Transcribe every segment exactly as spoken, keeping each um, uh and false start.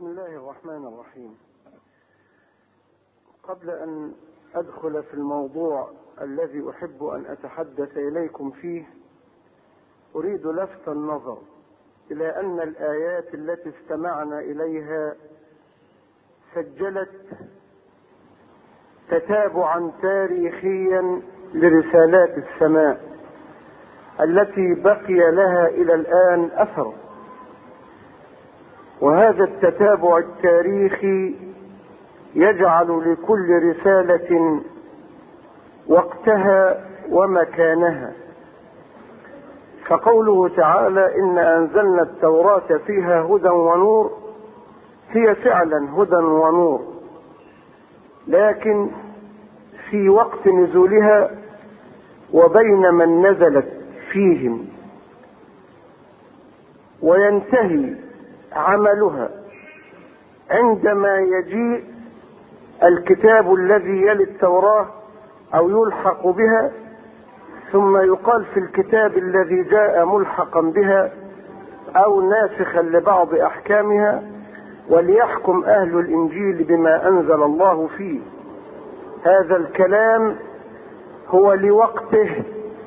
بسم الله الرحمن الرحيم. قبل أن أدخل في الموضوع الذي أحب أن أتحدث إليكم فيه، أريد لفت النظر إلى أن الآيات التي استمعنا إليها سجلت تتابعا تاريخيا لرسالات السماء التي بقي لها إلى الآن أثر، وهذا التتابع التاريخي يجعل لكل رسالة وقتها ومكانها. فقوله تعالى: إن أنزلنا التوراة فيها هدى ونور، هي فعلا هدى ونور، لكن في وقت نزولها وبين من نزلت فيهم، وينتهي عملها عندما يجيء الكتاب الذي يلي التوراة أو يلحق بها، ثم يقال في الكتاب الذي جاء ملحقا بها أو ناسخا لبعض أحكامها: وليحكم أهل الإنجيل بما أنزل الله فيه. هذا الكلام هو لوقته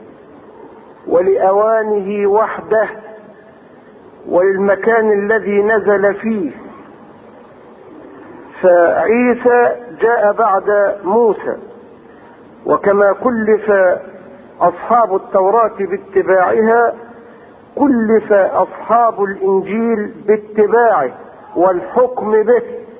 ولأوانه وحده وللمكان الذي نزل فيه. فعيسى جاء بعد موسى، وكما كلف أصحاب التوراة باتباعها كلف أصحاب الإنجيل باتباعه والحكم به،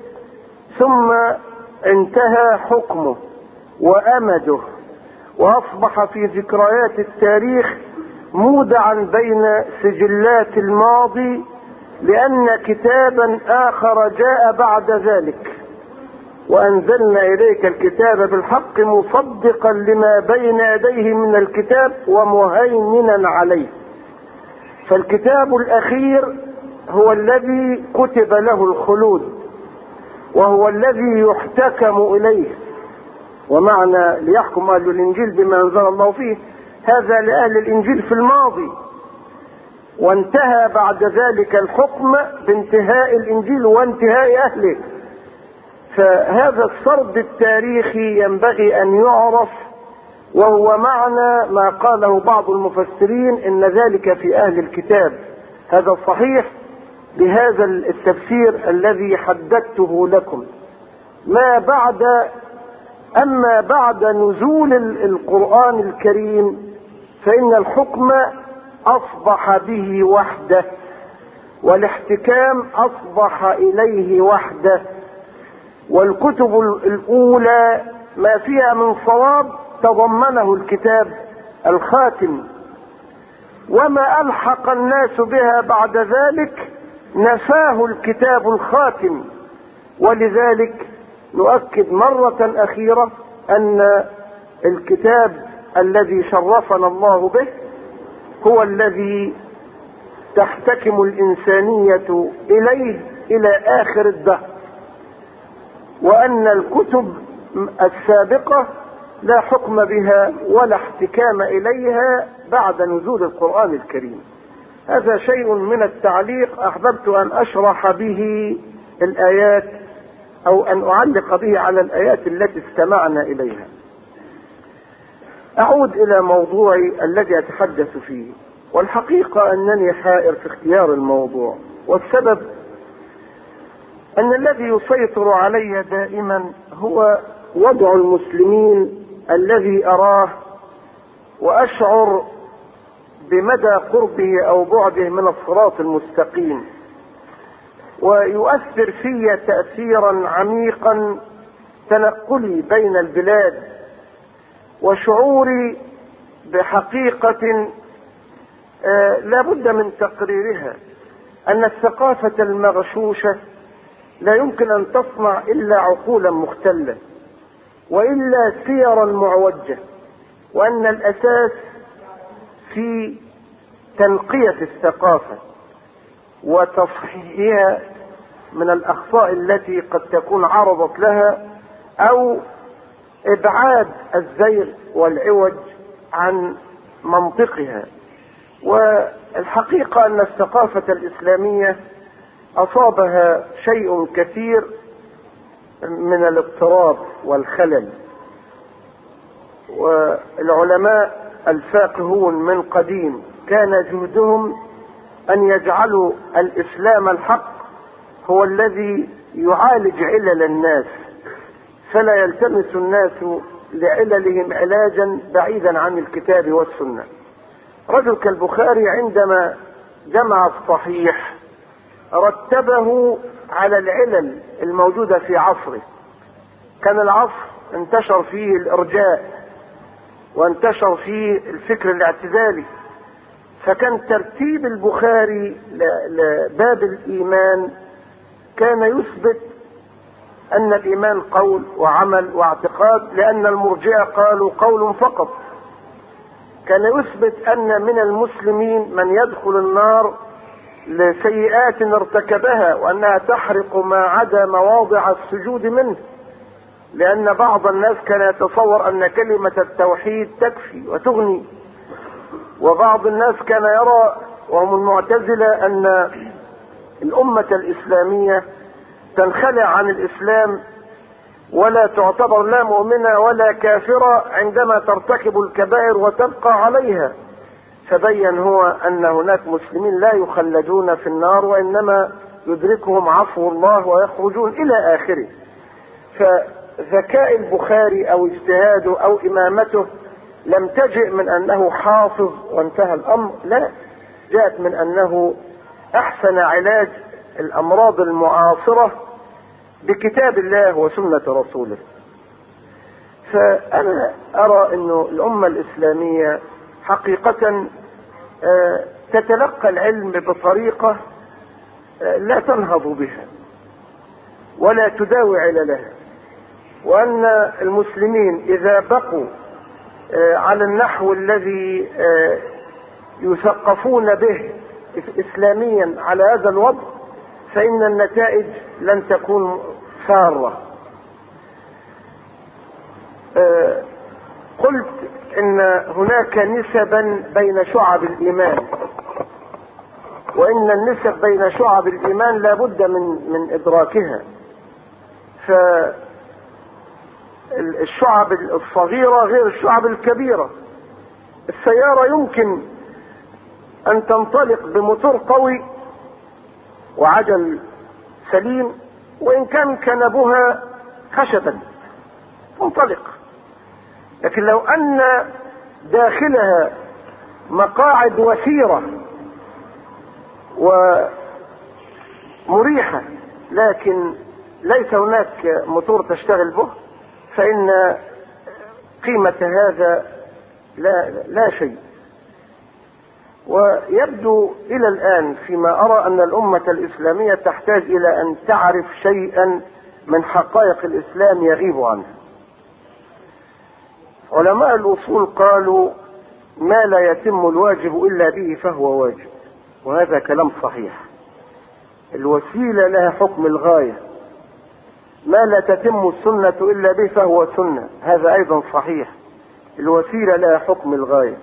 ثم انتهى حكمه وأمده وأصبح في ذكريات التاريخ مودعا بين سجلات الماضي، لأن كتابا آخر جاء بعد ذلك: وأنزلنا إليك الكتاب بالحق مصدقا لما بين يديه من الكتاب ومهيمنا عليه. فالكتاب الأخير هو الذي كتب له الخلود، وهو الذي يحتكم إليه. ومعنى ليحكم أهل الإنجيل بما أنزل الله فيه، هذا لأهل الإنجيل في الماضي، وانتهى بعد ذلك الحكم بانتهاء الإنجيل وانتهاء أهله. فهذا السرد التاريخي ينبغي أن يعرف، وهو معنى ما قاله بعض المفسرين إن ذلك في أهل الكتاب. هذا صحيح بهذا التفسير الذي حددته لكم. ما بعد أما بعد نزول القرآن الكريم فإن الحكم أصبح به وحده، والاحتكام أصبح إليه وحده، والكتب الأولى ما فيها من صواب تضمنه الكتاب الخاتم، وما ألحق الناس بها بعد ذلك نفاه الكتاب الخاتم. ولذلك نؤكد مرة أخيرة أن الكتاب الذي شرفنا الله به هو الذي تحتكم الإنسانية إليه إلى آخر الدهر، وأن الكتب السابقة لا حكم بها ولا احتكام إليها بعد نزول القرآن الكريم. هذا شيء من التعليق أحببت أن أشرح به الآيات، أو أن أعلق به على الآيات التي استمعنا إليها. أعود إلى موضوعي الذي أتحدث فيه، والحقيقة أنني حائر في اختيار الموضوع، والسبب أن الذي يسيطر علي دائما هو وضع المسلمين الذي أراه وأشعر بمدى قربه أو بعده من الصراط المستقيم، ويؤثر في تأثيرا عميقا تنقلي بين البلاد، وشعوري بحقيقة آه لا بد من تقريرها، أن الثقافة المغشوشة لا يمكن أن تصنع إلا عقولا مختلة وإلا سيرا معوجة، وأن الأساس في تنقية الثقافة وتصحيحها من الأخطاء التي قد تكون عرضت لها، أو إبعاد الزيغ والعوج عن منطقها. والحقيقة أن الثقافة الإسلامية أصابها شيء كثير من الاضطراب والخلل، والعلماء الفاقهون من قديم كان جهدهم أن يجعلوا الإسلام الحق هو الذي يعالج علل الناس، فلا يلتمس الناس لعللهم علاجا بعيدا عن الكتاب والسنة. رجل كالبخاري عندما جمع الصحيح رتبه على العلل الموجودة في عصره. كان العصر انتشر فيه الإرجاء وانتشر فيه الفكر الاعتزالي، فكان ترتيب البخاري لباب الإيمان كان يثبت أن الإيمان قول وعمل واعتقاد، لأن المرجئة قالوا قول فقط. كان يثبت أن من المسلمين من يدخل النار لسيئات ارتكبها، وأنها تحرق ما عدا مواضع السجود منه، لأن بعض الناس كان يتصور أن كلمة التوحيد تكفي وتغني، وبعض الناس كان يرى وهم المعتزلة أن الأمة الإسلامية تنخلع عن الإسلام ولا تعتبر لا مؤمنة ولا كافرة عندما ترتكب الكبائر وتبقى عليها. فبين هو أن هناك مسلمين لا يخلدون في النار، وإنما يدركهم عفو الله ويخرجون إلى آخره. فذكاء البخاري أو اجتهاده أو إمامته لم تجئ من أنه حافظ وانتهى الأمر، لا، جاءت من أنه أحسن علاج الأمراض المعاصرة بكتاب الله وسنة رسوله. فأنا أرى أنه الأمة الإسلامية حقيقة تتلقى العلم بطريقة لا تنهض بها ولا تداوي عللها، وأن المسلمين إذا بقوا على النحو الذي يثقفون به إسلاميا على هذا الوضع فإن النتائج لن تكون سارة. قلت إن هناك نسبا بين شعب الإيمان، وإن النسب بين شعب الإيمان لا بد من من إدراكها. فالشعب الصغيرة غير الشعب الكبيرة. السيارة يمكن أن تنطلق بموتور قوي وعجل سليم، وإن كان كنبها خشبا تنطلق، لكن لو أن داخلها مقاعد وثيرة ومريحة لكن ليس هناك موتور تشتغل به، فإن قيمة هذا لا, لا شيء. ويبدو إلى الآن فيما أرى أن الأمة الإسلامية تحتاج إلى أن تعرف شيئا من حقائق الإسلام يغيب عنها. علماء الأصول قالوا ما لا يتم الواجب إلا به فهو واجب، وهذا كلام صحيح. الوسيلة لها حكم الغاية. ما لا تتم السنة إلا به فهو سنة، هذا أيضا صحيح. الوسيلة لها حكم الغاية.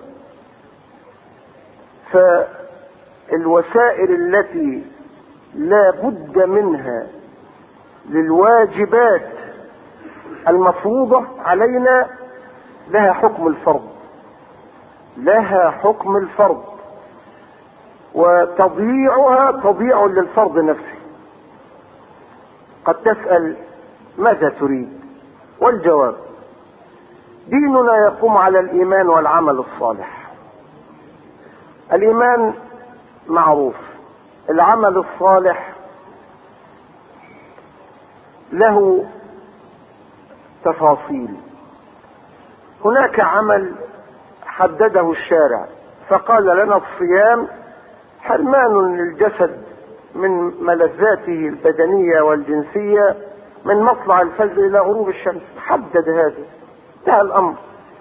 فالوسائل التي لا بد منها للواجبات المفروضة علينا لها حكم الفرض، لها حكم الفرض، وتضييعها تضييع للفرض نفسه. قد تسأل ماذا تريد؟ والجواب ديننا يقوم على الإيمان والعمل الصالح. الإيمان معروف، العمل الصالح له تفاصيل. هناك عمل حدده الشارع فقال لنا الصيام حرمان للجسد من ملذاته البدنية والجنسية من مطلع الفجر إلى غروب الشمس، حدد هذا، انتهى الأمر.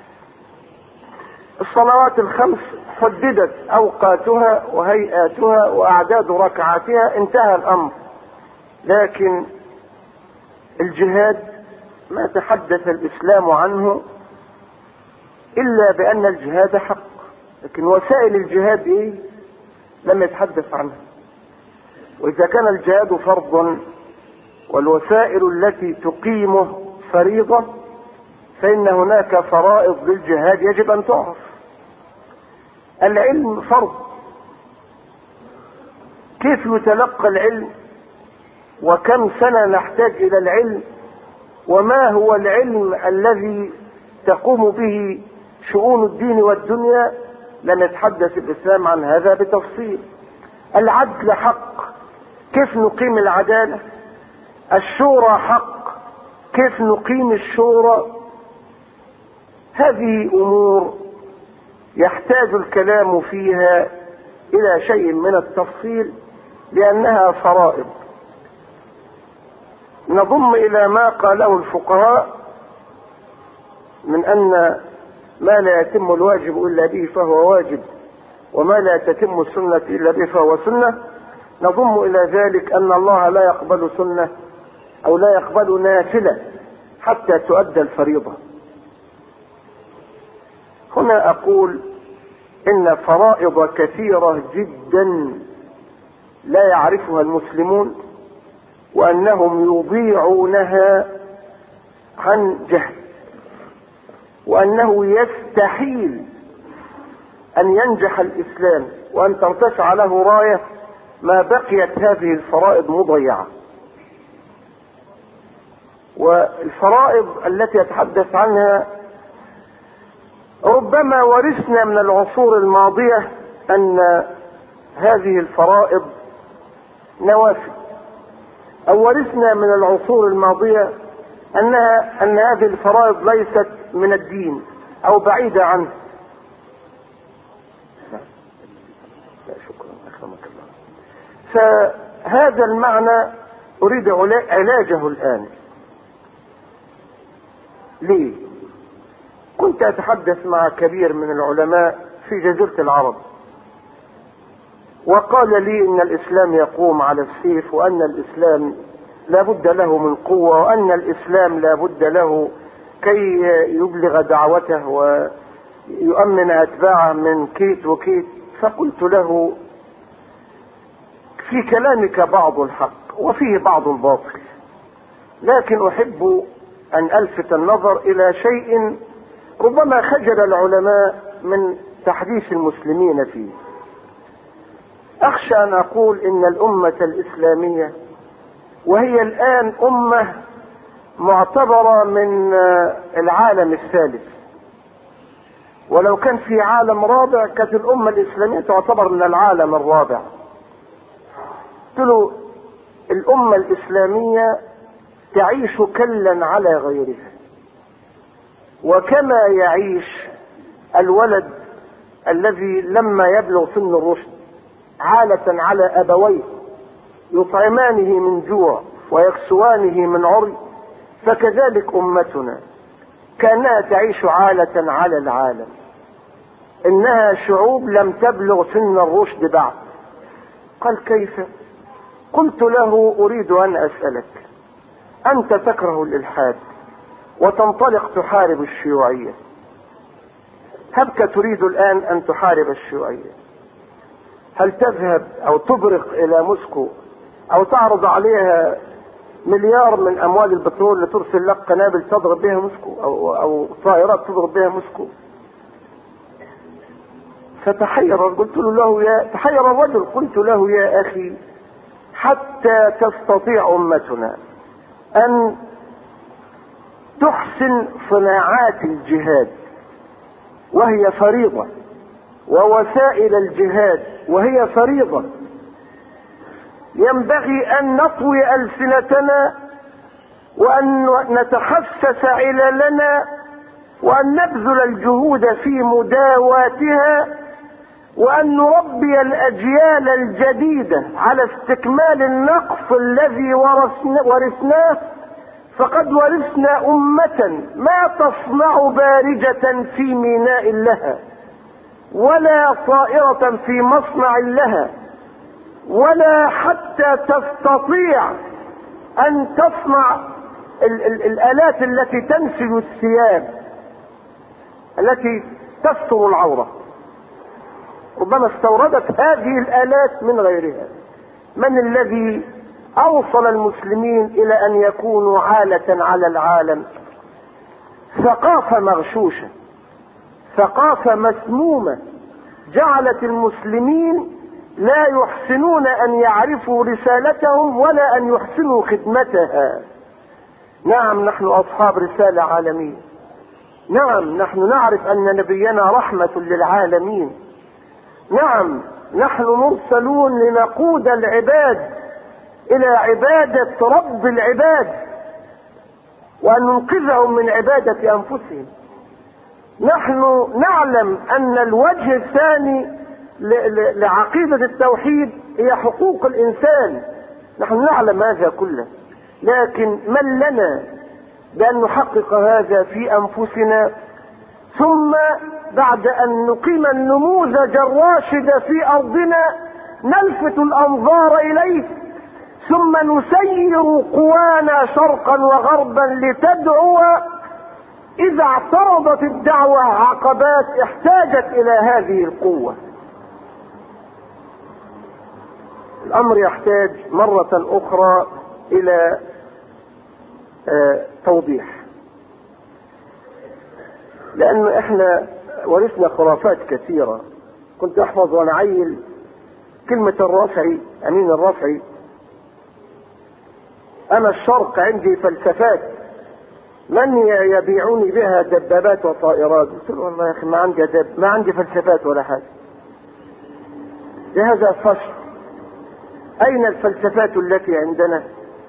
الصلوات الخمس حددت أوقاتها وهيئاتها وأعداد ركعاتها، انتهى الأمر. لكن الجهاد ما تحدث الإسلام عنه إلا بأن الجهاد حق، لكن وسائل الجهاد إيه؟ لم يتحدث عنها. وإذا كان الجهاد فرضا والوسائل التي تقيمه فريضة، فإن هناك فرائض للجهاد يجب أن تعرف. العلم فرض، كيف يتلقى العلم، وكم سنة نحتاج إلى العلم، وما هو العلم الذي تقوم به شؤون الدين والدنيا، لم يتحدث الإسلام عن هذا بتفصيل. العدل حق، كيف نقيم العدالة؟ الشورى حق، كيف نقيم الشورى؟ هذه أمور يحتاج الكلام فيها إلى شيء من التفصيل، لأنها فرائض. نضم إلى ما قاله الفقهاء من أن ما لا يتم الواجب إلا به فهو واجب، وما لا تتم السنة إلا به فهو سنة. نضم إلى ذلك أن الله لا يقبل سنة أو لا يقبل نافلة حتى تؤدى الفريضة. هنا أقول إن فرائض كثيرة جدا لا يعرفها المسلمون، وأنهم يضيعونها عن جهل، وأنه يستحيل أن ينجح الإسلام وأن ترتفع له راية ما بقيت هذه الفرائض مضيعة. والفرائض التي يتحدث عنها ربما ورثنا من العصور الماضية أن هذه الفرائض نوافل، أو ورثنا من العصور الماضية أنها أن هذه الفرائض ليست من الدين أو بعيدة عنه. لا شكرا أكرمك الله. فهذا المعنى أريد علاجه الآن. ليه؟ كنت أتحدث مع كبير من العلماء في جزيرة العرب، وقال لي إن الإسلام يقوم على السيف، وأن الإسلام لا بد له من قوة، وأن الإسلام لا بد له كي يبلغ دعوته ويؤمن أتباعه من كيت وكيت. فقلت له: في كلامك بعض الحق وفيه بعض الباطل، لكن أحب أن ألفت النظر إلى شيء ربما خجل العلماء من تحديث المسلمين فيه. أخشى أن أقول إن الأمة الإسلامية، وهي الآن أمة معتبرة من العالم الثالث، ولو كان في عالم رابع كانت الأمة الإسلامية تعتبر من العالم الرابع. قلت له: الأمة الإسلامية تعيش كلا على غيرها، وكما يعيش الولد الذي لما يبلغ سن الرشد عالة على أبويه يطعمانه من جوع ويكسوانه من عري، فكذلك أمتنا كأنها تعيش عالة على العالم، إنها شعوب لم تبلغ سن الرشد بعد. قال: كيف؟ قلت له: أريد أن أسألك، أنت تكره الإلحاد وتنطلق تحارب الشيوعية، هبك تريد الآن أن تحارب الشيوعية، هل تذهب أو تبرق إلى موسكو أو تعرض عليها مليار من أموال البترول لترسل لك قنابل تضرب بها موسكو أو, أو طائرات تضرب بها موسكو؟ فتحير. قلت له يا تحير الرجل قلت له: يا أخي، حتى تستطيع أمتنا أن تحسن صناعات الجهاد وهي فريضة، ووسائل الجهاد وهي فريضة، ينبغي أن نطوي ألسنتنا وأن نتخصص عللنا وأن نبذل الجهود في مداواتها، وأن نربي الأجيال الجديدة على استكمال النقص الذي ورثناه. فقد ورثنا أمة ما تصنع بارجة في ميناء لها، ولا طائرة في مصنع لها، ولا حتى تستطيع أن تصنع ال ال الآلات التي تنسج الثياب التي تستر العورة. ربما استوردت هذه الآلات من غيرها. من الذي اوصل المسلمين الى ان يكونوا عالة على العالم؟ ثقافة مغشوشة، ثقافة مسمومة جعلت المسلمين لا يحسنون ان يعرفوا رسالتهم ولا ان يحسنوا خدمتها. نعم نحن اصحاب رسالة عالمية، نعم نحن نعرف ان نبينا رحمة للعالمين، نعم نحن مرسلون لنقود العباد الى عبادة رب العباد وان ننقذهم من عبادة انفسهم. نحن نعلم ان الوجه الثاني لعقيدة التوحيد هي حقوق الانسان، نحن نعلم هذا كله، لكن من لنا بان نحقق هذا في انفسنا، ثم بعد ان نقيم النموذج الراشد في ارضنا نلفت الانظار اليه، ثم نسير قوانا شرقا وغربا لتدعو اذا اعترضت الدعوة عقبات احتاجت الى هذه القوة. الامر يحتاج مرة اخرى الى آه توضيح، لان احنا ورثنا خرافات كثيرة. كنت احفظ وانا عيل كلمة الرافعي، امين الرافعي: انا الشرق عندي فلسفات من يبيعوني بها دبابات وطائرات. قلت له والله يا اخي ما عندي دب ما عندي فلسفات ولا حاجة، لهذا فشل. اين الفلسفات التي عندنا؟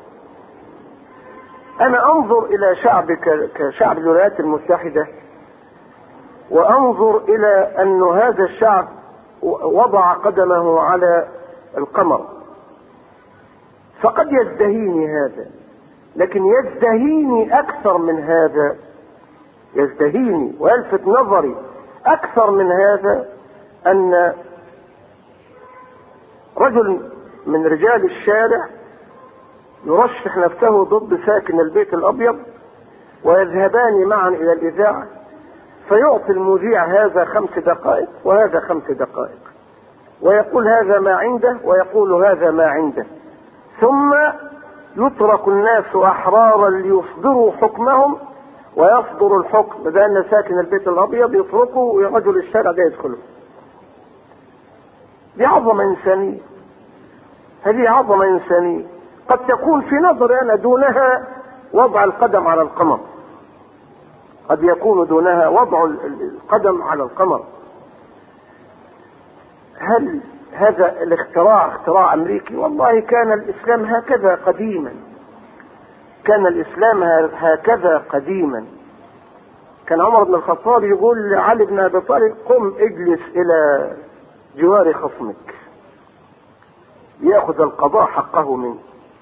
انا انظر الى شعب كشعب الولايات المتحدة، وانظر الى ان هذا الشعب وضع قدمه على القمر، فقد يزدهيني هذا، لكن يزدهيني اكثر من هذا، يزدهيني ويلفت نظري اكثر من هذا ان رجل من رجال الشارع يرشح نفسه ضد ساكن البيت الابيض، ويذهبان معا الى الاذاعة، فيعطي المذيع هذا خمس دقائق وهذا خمس دقائق، ويقول هذا ما عنده ويقول هذا ما عنده، ثم يترك الناس احرارا ليصدروا حكمهم، ويصدر الحكم بان ساكن البيت الابيض يتركه ورجل الشارع ده يدخله. دي عظمة انسانية، هذه عظمة انسانية قد تكون في نظري انا دونها وضع القدم على القمر، قد يكون دونها وضع القدم على القمر. هل هذا الاختراع اختراع امريكي؟ والله كان الاسلام هكذا قديما، كان الاسلام هكذا قديما. كان عمر بن الخطاب يقول لعلي بن ابي طالب: قم اجلس الى جوار خصمك ياخذ القضاء حقه منه.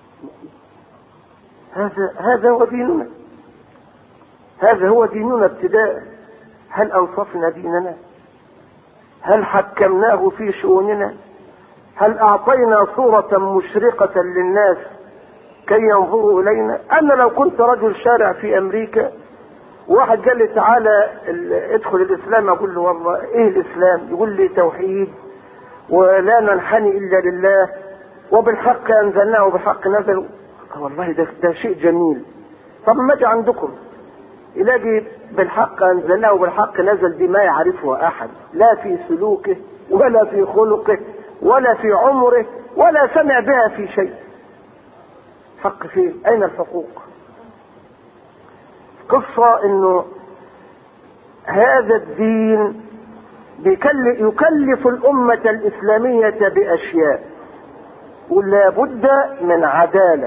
هذا هذا هو ديننا، هذا هو ديننا ابتداء. هل انصفنا ديننا؟ هل حكمناه في شؤوننا؟ هل اعطينا صورة مشرقة للناس كي ينظروا الينا؟ انا لو كنت رجل شارع في امريكا واحد قال لي تعالى ادخل الاسلام، اقول له والله ايه الاسلام؟ يقول لي توحيد ولا ننحني الا لله وبالحق انزلناه وبالحق نزل. والله ده, ده شيء جميل. طب ما اجي عندكم يلاقي بالحق انزلناه وبالحق نزل دي ما يعرفها احد، لا في سلوكه ولا في خلقه ولا في عمره ولا سمع بها في شيء. حق فين؟ اين الحقوق؟ قصة انه هذا الدين يكلف الامة الاسلامية باشياء، ولا بد من عدالة،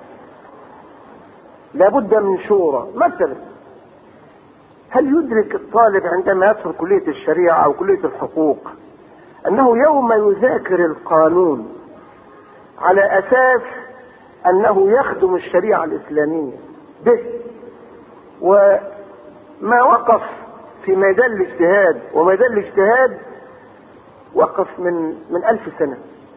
لا بد من شورى. مثلا هل يدرك الطالب عندما يدخل كلية الشريعة او كلية الحقوق انه يوم يذاكر القانون على اساس انه يخدم الشريعة الاسلامية به، وما وقف في ميدان الاجتهاد، وميدان الاجتهاد وقف من من الف سنة،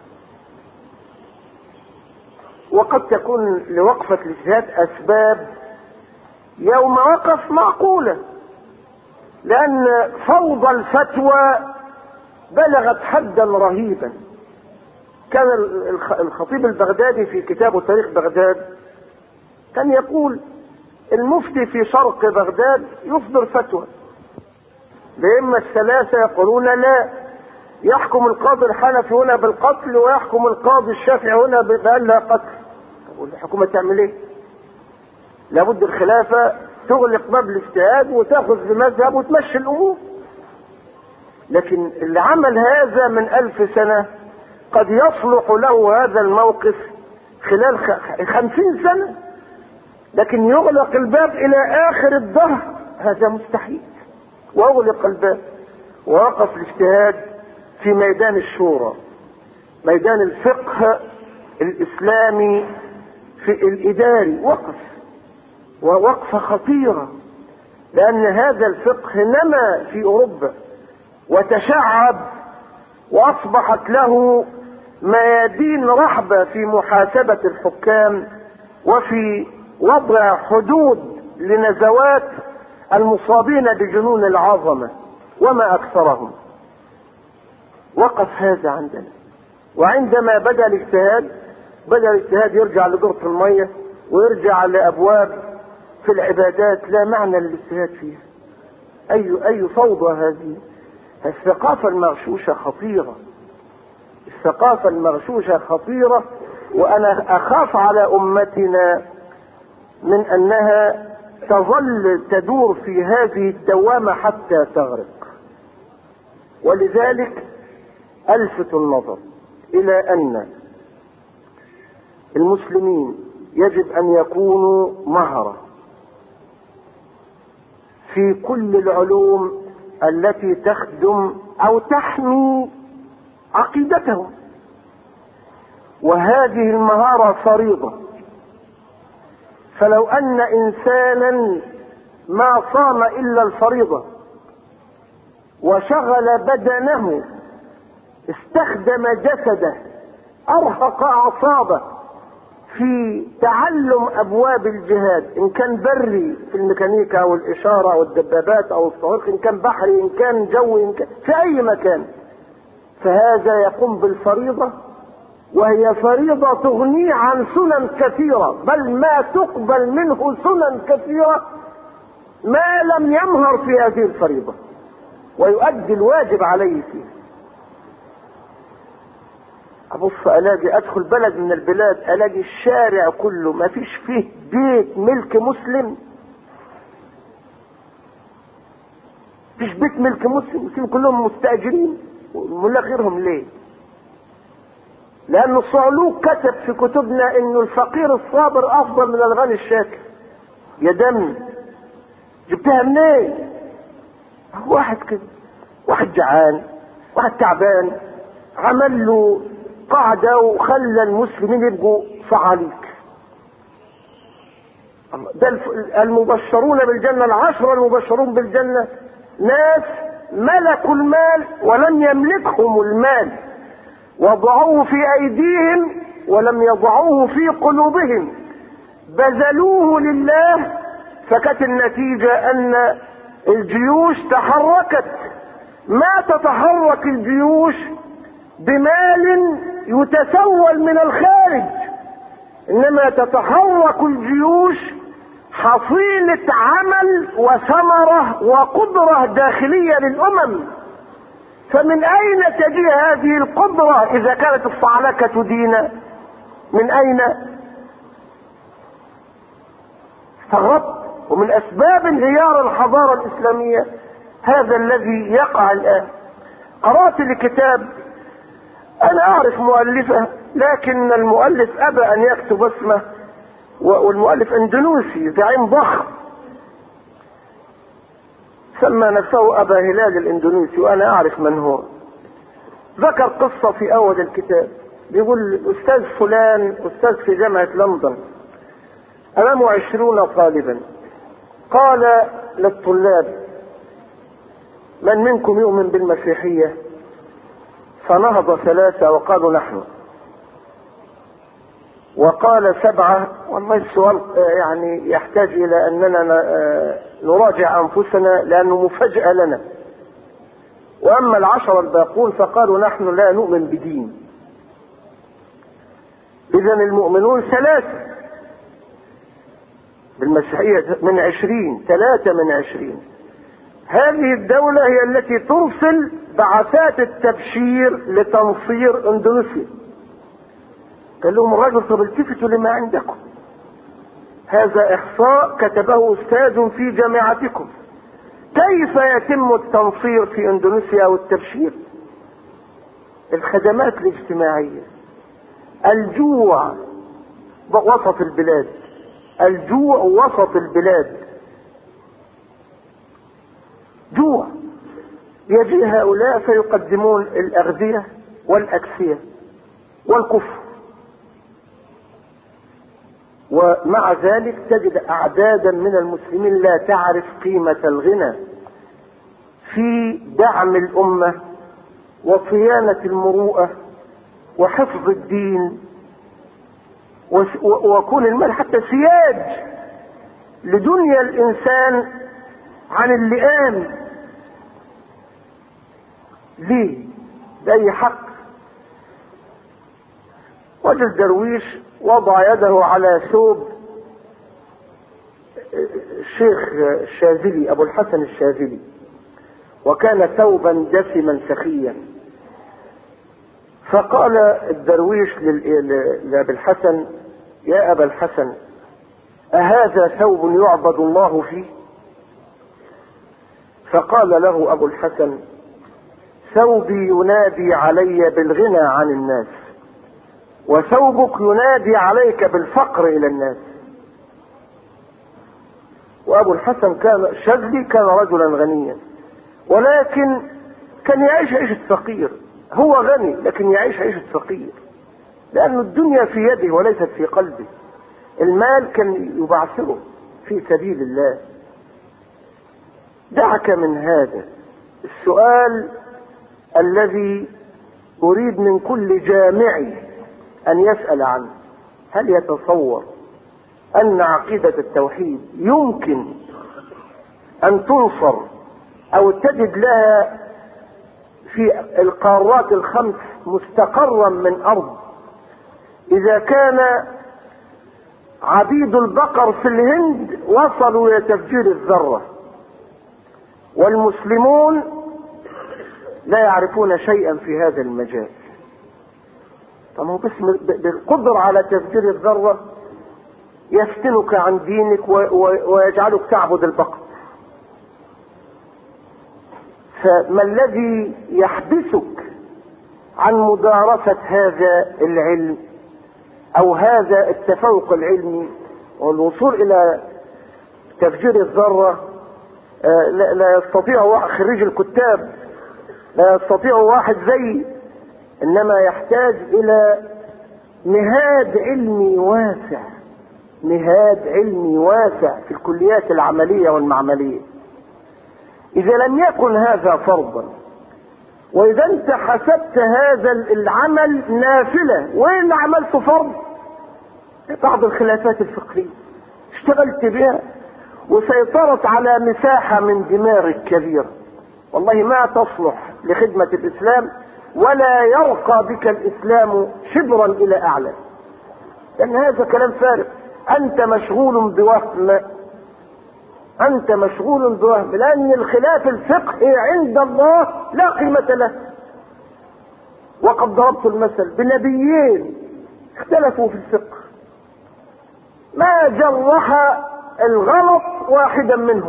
وقد تكون لوقفة الاجتهاد اسباب يوم وقف معقولة، لان فوضى الفتوى بلغت حدا رهيبا. كان الخطيب البغدادي في كتابه تاريخ بغداد كان يقول المفتي في شرق بغداد يصدر فتوى، الأئمة الثلاثة يقولون لا، يحكم القاضي الحنفي هنا بالقتل ويحكم القاضي الشافعي هنا بأن لا قتل. طب الحكومة تعمل ايه؟ لابد الخلافة تغلق باب الاجتهاد وتاخذ بمذهب وتمشي الأمور. لكن اللي عمل هذا من ألف سنة قد يصلح له هذا الموقف خلال خمسين سنة، لكن يغلق الباب إلى آخر الدهر هذا مستحيل. وأغلق الباب ووقف الاجتهاد في ميدان الشورى، ميدان الفقه الإسلامي في الإداري، وقف ووقفة خطيرة، لأن هذا الفقه نما في أوروبا وتشعب وأصبحت له ميادين رحبة في محاسبة الحكام وفي وضع حدود لنزوات المصابين بجنون العظمة وما أكثرهم. وقف هذا عندنا. وعندما بدأ الاجتهاد بدأ الاجتهاد يرجع لدورة المية ويرجع لأبواب في العبادات لا معنى للاجتهاد فيها. أي أي فوضى هذه. الثقافة المغشوشة خطيرة، الثقافة المغشوشة خطيرة، وأنا أخاف على أمتنا من أنها تظل تدور في هذه الدوامة حتى تغرق. ولذلك ألفت النظر إلى أن المسلمين يجب أن يكونوا مهرة في كل العلوم التي تخدم أو تحمي عقيدتهم، وهذه المهارة فريضة. فلو أن إنسانا ما صام إلا الفريضة وشغل بدنه، استخدم جسده، أرهق أعصابه في تعلم أبواب الجهاد، إن كان بري في الميكانيكا أو الإشارة أو الدبابات أو الصواريخ، إن كان بحري، إن كان جوي، إن كان في أي مكان، فهذا يقوم بالفريضة، وهي فريضة تغنيه عن سنن كثيرة، بل ما تقبل منه سنن كثيرة ما لم يمهر في هذه الفريضة ويؤدي الواجب عليه فيه. ابص الاقي ادخل بلد من البلاد الاقي الشارع كله ما فيش فيه بيت ملك مسلم، فيش بيت ملك مسلم، المسلمين كلهم مستاجرين ولا غيرهم. ليه؟ لأن الصعلوك كتب في كتبنا إنه الفقير الصابر أفضل من الغني الشاكر. يا دم، جبتها منين؟ واحد كده، واحد جعان، واحد تعبان، عمل له قاعدة وخلى المسلمين يبقوا صعاليك. ده المبشرون بالجنة، العشرة المبشرون بالجنة، ناس ملكوا المال ولم يملكهم المال، وضعوه في ايديهم ولم يضعوه في قلوبهم، بذلوه لله، فكانت النتيجة ان الجيوش تحركت. ما تتحرك الجيوش بمال يتسول من الخارج، انما تتحرك الجيوش حصيلة عمل وثمرة وقدرة داخلية للامم. فمن اين تجي هذه القدرة اذا كانت الصعلكة دينا؟ من اين؟ استغربت. ومن اسباب انهيار الحضارة الاسلامية هذا الذي يقع الان. قرأت لكتاب، انا اعرف مؤلفه لكن المؤلف ابى ان يكتب اسمه، والمؤلف اندونيسي زعيم ضخم سمى نفسه ابا هلال الاندونيسي، وانا اعرف من هو. ذكر قصة في اول الكتاب، بيقول الاستاذ فلان استاذ في جامعة لندن امامه عشرون طالبا، قال للطلاب: من منكم يؤمن بالمسيحية؟ فنهض ثلاثة وقالوا نحن، وقال سبعة، والله السؤال يعني يحتاج الى اننا نراجع انفسنا لانه مفاجأة لنا، واما العشرة الباقون فقالوا نحن لا نؤمن بدين. إذا المؤمنون ثلاثة، بالمسيحية من عشرين، ثلاثة من عشرين. هذه الدولة هي التي ترسل بعثات التبشير لتنصير اندونيسيا. قال لهم الرجل طب التفتوا لما عندكم، هذا احصاء كتبه استاذ في جامعتكم، كيف يتم التنصير في اندونيسيا والتبشير؟ الخدمات الاجتماعية، الجوع وسط البلاد، الجوع وسط البلاد، جوع. يجي هؤلاء فيقدمون الأغذية والأكسية والكفر، ومع ذلك تجد أعدادا من المسلمين لا تعرف قيمة الغنى في دعم الأمة وصيانة المروءة وحفظ الدين وكون المال حتى سياج لدنيا الإنسان عن اللئام. ليه؟ بأي حق؟ رجل درويش وضع يده على ثوب الشيخ الشاذلي أبو الحسن الشاذلي، وكان ثوبا دسما سخيا، فقال الدرويش لأبي الحسن: يا أبا الحسن، أهذا ثوب يعبد الله فيه؟ فقال له أبو الحسن: ثوبي ينادي علي بالغنى عن الناس، وثوبك ينادي عليك بالفقر إلى الناس. وأبو الحسن كان الشاذلي كان رجلا غنيا، ولكن كان يعيش عيشة فقير. هو غني لكن يعيش عيشة فقير، لأن الدنيا في يده وليست في قلبه. المال كان يبعثره في سبيل الله. دعك من هذا. السؤال الذي أريد من كل جامعي أن يسأل عنه: هل يتصور أن عقيدة التوحيد يمكن أن تنصر أو تجد لها في القارات الخمس مستقرا من أرض إذا كان عبيد البقر في الهند وصلوا إلى تفجير الذرة، والمسلمون لا يعرفون شيئا في هذا المجال؟ طبعا باسم بالقدرة على تفجير الذرة يفتنك عن دينك ويجعلك تعبد البقر. فما الذي يحبسك عن مدارسة هذا العلم او هذا التفوق العلمي والوصول الى تفجير الذرة؟ لا, لا يستطيع خريج الكتاب، لا يستطيع واحد زي، انما يحتاج الى مهاد علمي واسع، مهاد علمي واسع في الكليات العملية والمعملية. اذا لم يكن هذا فرضا، واذا انت حسبت هذا العمل نافلة وين اللي عملته فرض؟ بعض الخلافات الفقهية اشتغلت بها وسيطرت على مساحة من دماغك كبيرة، والله ما تصلح لخدمة الإسلام، ولا يرقى بك الإسلام شبرا إلى أعلى، لأن هذا كلام فارغ. أنت مشغول بوهم، أنت مشغول بوهم، لأن الخلاف الفقهي عند الله لا قيمة له. وقد ضربت المثل بنبيين اختلفوا في الفقه، ما جرح الغلط واحدا منهم.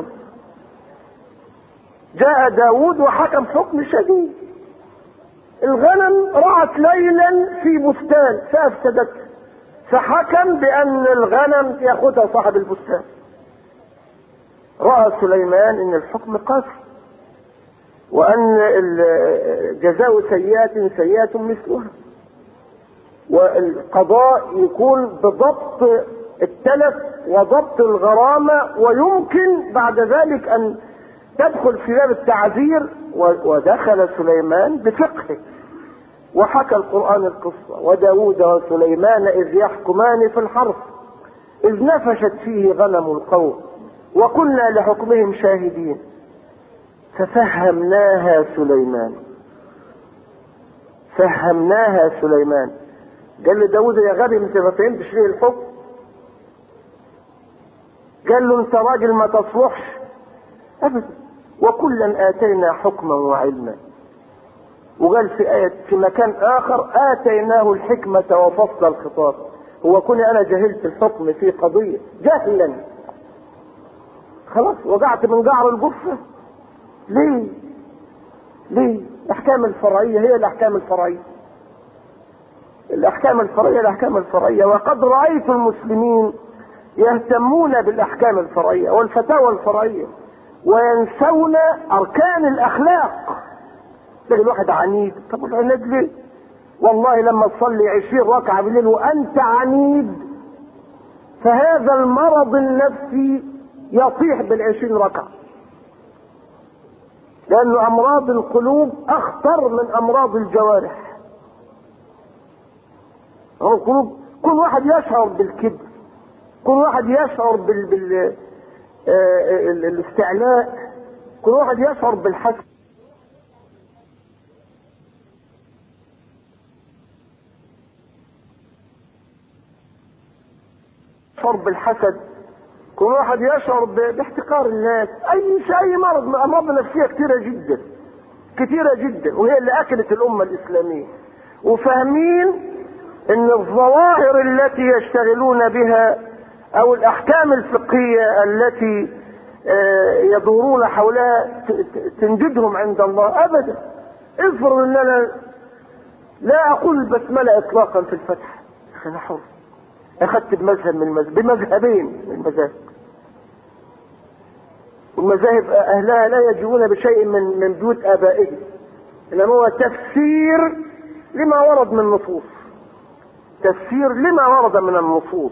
جاء داود وحكم حكم شديد: الغنم رعت ليلا في بستان فافسدته، فحكم بان الغنم ياخذها صاحب البستان. رأى سليمان ان الحكم قاسي، وان جزاء سيئات سيئات مثلها، والقضاء يكون بضبط التلف وضبط الغرامة، ويمكن بعد ذلك ان تدخل في باب التعذير. ودخل سليمان بفقهه وحكى القرآن القصة: وداود وسليمان إذ يحكمان في الحرث إذ نفشت فيه غنم القوم وكنا لحكمهم شاهدين ففهمناها سليمان فهمناها سليمان قال لداود يا غبي انت ما فهمتش ليه الحكم؟ قال له انت راجل ما تصلحش ابدا، وكلا اتينا حكما وعلما. وقال في آية في مكان اخر اتيناه الحكمة وفصل الخطاب. هو كوني انا جهلت الحكم في قضية جهلا خلاص وقعت من قعر الجثة؟ ليه؟ ليه؟ الاحكام الفرعية هي الاحكام الفرعية، الاحكام الفرعية الاحكام الفرعية. وقد رأيت المسلمين يهتمون بالاحكام الفرعية والفتاوى الفرعية وينسون اركان الاخلاق. تلاقي الواحد عنيد، طب العناد ليه؟ والله لما تصلي عشرين ركعة بالليل وانت عنيد فهذا المرض النفسي يطيح بالعشرين ركعة، لأن أمراض القلوب أخطر من أمراض الجوارح. القلوب كل واحد يشعر بالكبر، كل واحد يشعر بال, بال... آه... الاستعلاء، كل واحد يشعر بالحسد، يشعر بالحسد، كل واحد يشعر باحتقار الناس. اي شيء، اي مرض، امراض نفسيه كثيره جدا كثيره جدا، وهي اللي اكلت الامه الاسلاميه. وفاهمين ان الظواهر التي يشتغلون بها او الاحكام الفقهيه التي يدورون حولها تنجدهم عند الله ابدا. افرض ان انا لا اقول البسمله اطلاقا في الفتح، انا حر، اخذت بمذهب من المذهب بمذهبين من المذاهب، والمذاهب اهلها لا يجيئون بشيء من من بيوت ابائهم، انما هو تفسير لما ورد من النصوص، تفسير لما ورد من النصوص.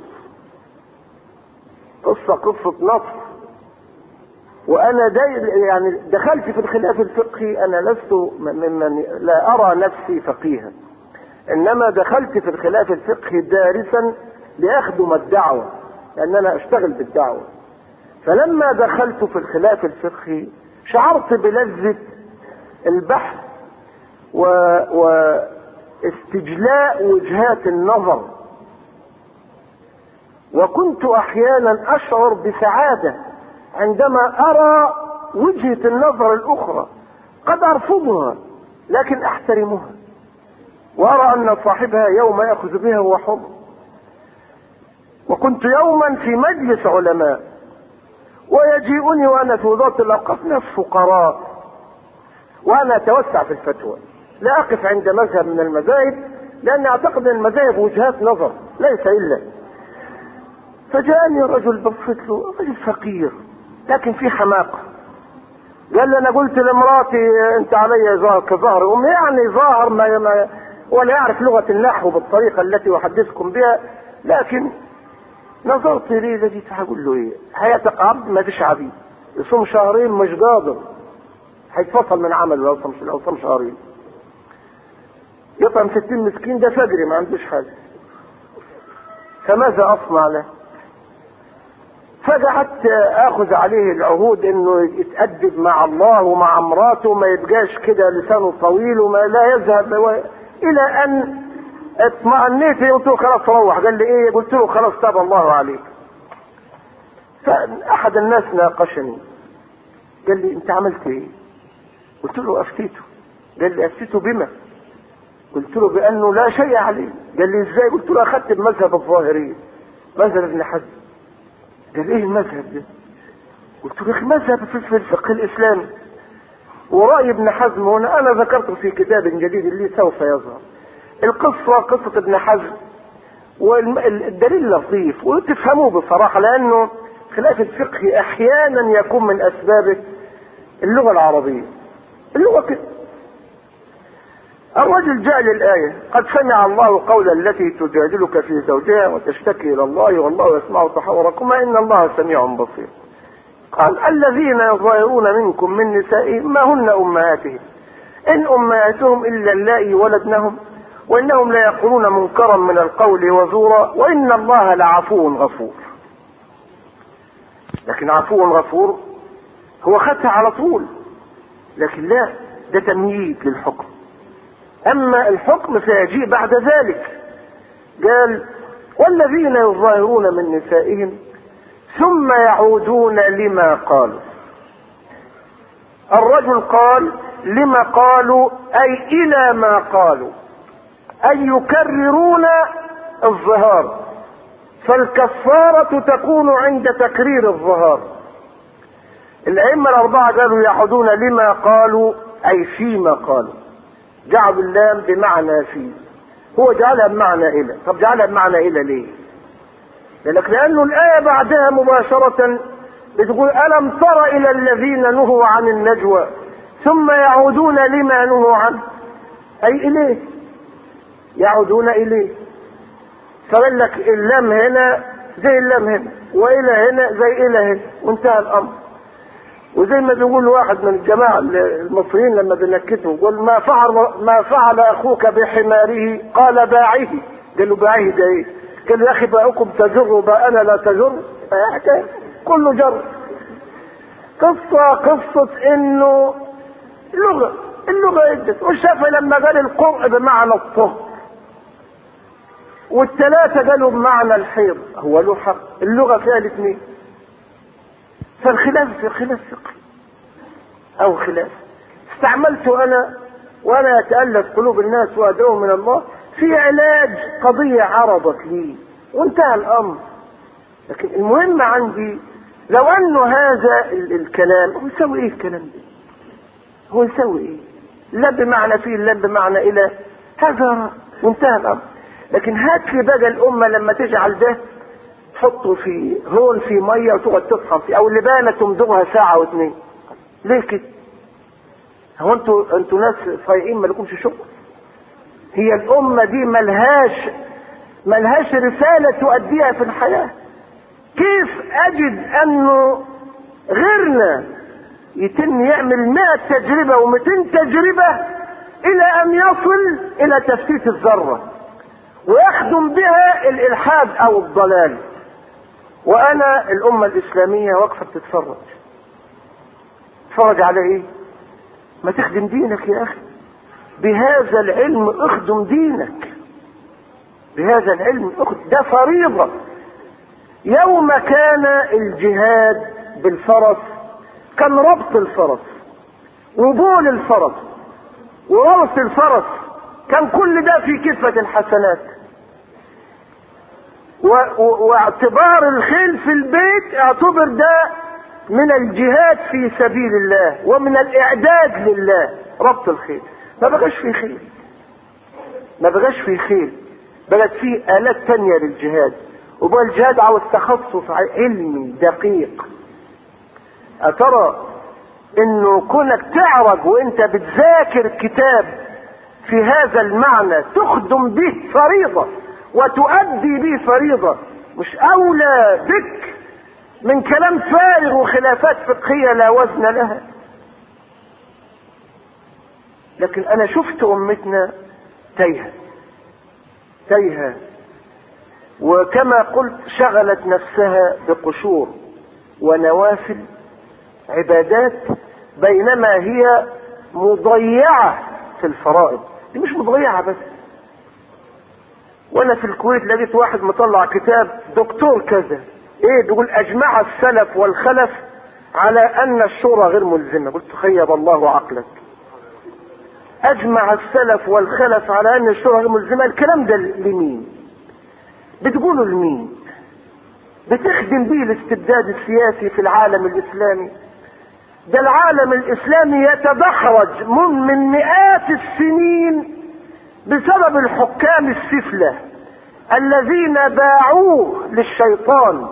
قصه قصه نص. وانا داي يعني دخلت في الخلاف الفقهي، انا لست ممن لا ارى نفسي فقيها، انما دخلت في الخلاف الفقهي دارسا لاخدم الدعوه، لان انا اشتغل بالدعوه. فلما دخلت في الخلاف الفقهي شعرت بلذة البحث و... واستجلاء وجهات النظر، وكنت احيانا اشعر بسعادة عندما ارى وجهة النظر الاخرى، قد ارفضها لكن احترمها، وارى ان صاحبها يوم ياخذ بها هو حر. وكنت يوما في مجلس علماء ويجيئني وانا في وزارة الاوقاف ناس فقراء، وانا اتوسع في الفتوى، لا اقف عند مذهب من المذاهب، لاني اعتقد ان المذاهب وجهات نظر ليس الا. فجاءني رجل بصيت له، رجل فقير لكن في حماقة، قال لي انا قلت لمراتي انت علي ظاهر كظهر امي، يعني ظاهر ما, ما ولا يعرف لغة النحو بالطريقة التي احدثكم بها، لكن نظرت ليه لقيت هقول له ايه؟ حياتك عبد ما فيش عبيد، يصوم شهرين مش قادر، هيتفصل من عمله لو صام لو صام شهرين، يطعم ستين مسكين، ده فجري ما عندوش حاجه، فماذا اصنع له؟ فقعدت اخذ عليه العهود انه يتأدب مع الله ومع امراته، ما يبقاش كده لسانه طويل وما لا يذهب و... الى ان اطمأنيت. قلت له خلاص روح. قال لي ايه؟ قلت له خلاص تاب الله عليك. فاحد الناس ناقشني قال لي انت عملت ايه؟ قلت له افتيته. قال لي افتيته بما؟ قلت له بانه لا شيء عليه. قال لي ازاي؟ قلت له اخذت بمذهب الظاهرية، مذهب ابن حزم. قال ايه المذهب ده؟ قلت له اخي مذهب في الفقه الاسلامي ورأي ابن حزم هنا انا ذكرته في كتاب جديد اللي سوف يظهر. القصة قصة ابن حزم، والدليل لطيف وتفهموه بصراحة، لانه خلاف الفقه احيانا يكون من اسبابه اللغة العربية. اللغة كده. الرجل جاء للآية قد سمع الله قول التي تجادلك في زوجها وتشتكي الى الله والله يسمع تحاوركما ان الله سميع بصير. قال الذين يظاهرون منكم من نسائهم ما هن امهاتهم ان امهاتهم الا اللائي ولدنهم وانهم لا يقولون منكرا من القول وزورا وان الله لعفو غفور. لكن عفو غفور هو خدها على طول، لكن لا، ده تمييز للحكم. اما الحكم سيجيء بعد ذلك. قال والذين يظاهرون من نسائهم ثم يعودون لما قالوا. الرجل قال لما قالوا أي إلى ما قالوا، أي يكررون الظهار، فالكفارة تكون عند تكرير الظهار. الأئمة الأربعة قالوا يعودون لما قالوا أي فيما قالوا، جعلوا اللام بمعنى فيه، هو جعلها بمعنى إلى. طب جعلها بمعنى إلى ليه؟ لأنك لأنه الآية بعدها مباشرة بتقول ألم تر إلى الذين نهوا عن النجوى ثم يعودون لما نهوا عنه، أي إليه، يعودون إليه. فقال لك اللام هنا زي اللام هنا، وإلى هنا زي إلى هنا، وانتهى الأمر. وزي ما بيقول واحد من الجماعة المصريين لما بنكته يقول ما فعل ما فعل أخوك بحماره، قال باعه. قال له باعه ده إيه؟ قال له يا أخي باعكم تجر باءنا لا تجر، حكاية كله جر. قصة قصة إنه اللغة اللغة ادت. والشافعي لما قال القرء بمعنى الطهر، والثلاثة قالوا بمعنى الحيض، هو له حق، اللغة فيها الاثنين. فالخلاف في خلاف فقهي او خلاف استعملته انا وانا اتألف قلوب الناس وادعوهم من الله في علاج قضية عرضت لي وانتهى الامر. لكن المهم عندي لو انه هذا الكلام هو يسوي ايه؟ الكلام ده هو يسوي ايه؟ لا بمعنى فيه لا بمعنى الى، هذا وانتهى الامر. لكن هات لي بقى الامة لما تجعل ده تحطه في هون في ميه وتقعد تطحن فيه، او لبانه تمضغها ساعه واثنين، ليه كده؟ هو انتوا انتوا ناس صايعين ما لكمش شغل؟ هي الامه دي ملهاش ملهاش رساله تؤديها في الحياه؟ كيف اجد انه غيرنا يتم يعمل مئة تجربه ومئتين تجربه الى ان يصل الى تفتيت الذره ويخدم بها الالحاد او الضلال، وانا الامة الاسلامية واقفة تتفرج. تتفرج على ايه؟ ما تخدم دينك يا اخي، بهذا العلم اخدم دينك، بهذا العلم اخدم، ده فريضة. يوم كان الجهاد بالفرس كان ربط الفرس وبول الفرس وربط الفرس، كان كل ده في كفة الحسنات. واعتبار الخيل في البيت اعتبر ده من الجهاد في سبيل الله ومن الاعداد لله. ربط الخيل ما بقاش فيه خيل، ما بقاش فيه خيل، بقت فيه آلات تانية للجهاد. وبقى الجهاد عاوز تخصص علمي دقيق. أترى انه كونك تعرج وانت بتذاكر كتاب في هذا المعنى تخدم به فريضة وتؤدي به فريضة، مش اولى بك من كلام فارغ وخلافات فقهية لا وزن لها؟ لكن انا شفت امتنا تايهة تايهة، وكما قلت شغلت نفسها بقشور ونوافل عبادات بينما هي مضيعة في الفرائض. دي مش مضيعة بس. وانا في الكويت لقيت واحد مطلع كتاب دكتور كذا ايه بيقول اجمع السلف والخلف على ان الشورى غير ملزمة. قلت خيب الله عقلك، اجمع السلف والخلف على ان الشورى غير ملزمة؟ الكلام ده لمين؟ بتقولوا لمين؟ بتخدم بيه الاستبداد السياسي في العالم الاسلامي؟ ده العالم الاسلامي يتدحرج من, من مئات السنين بسبب الحكام السفلة الذين باعوه للشيطان.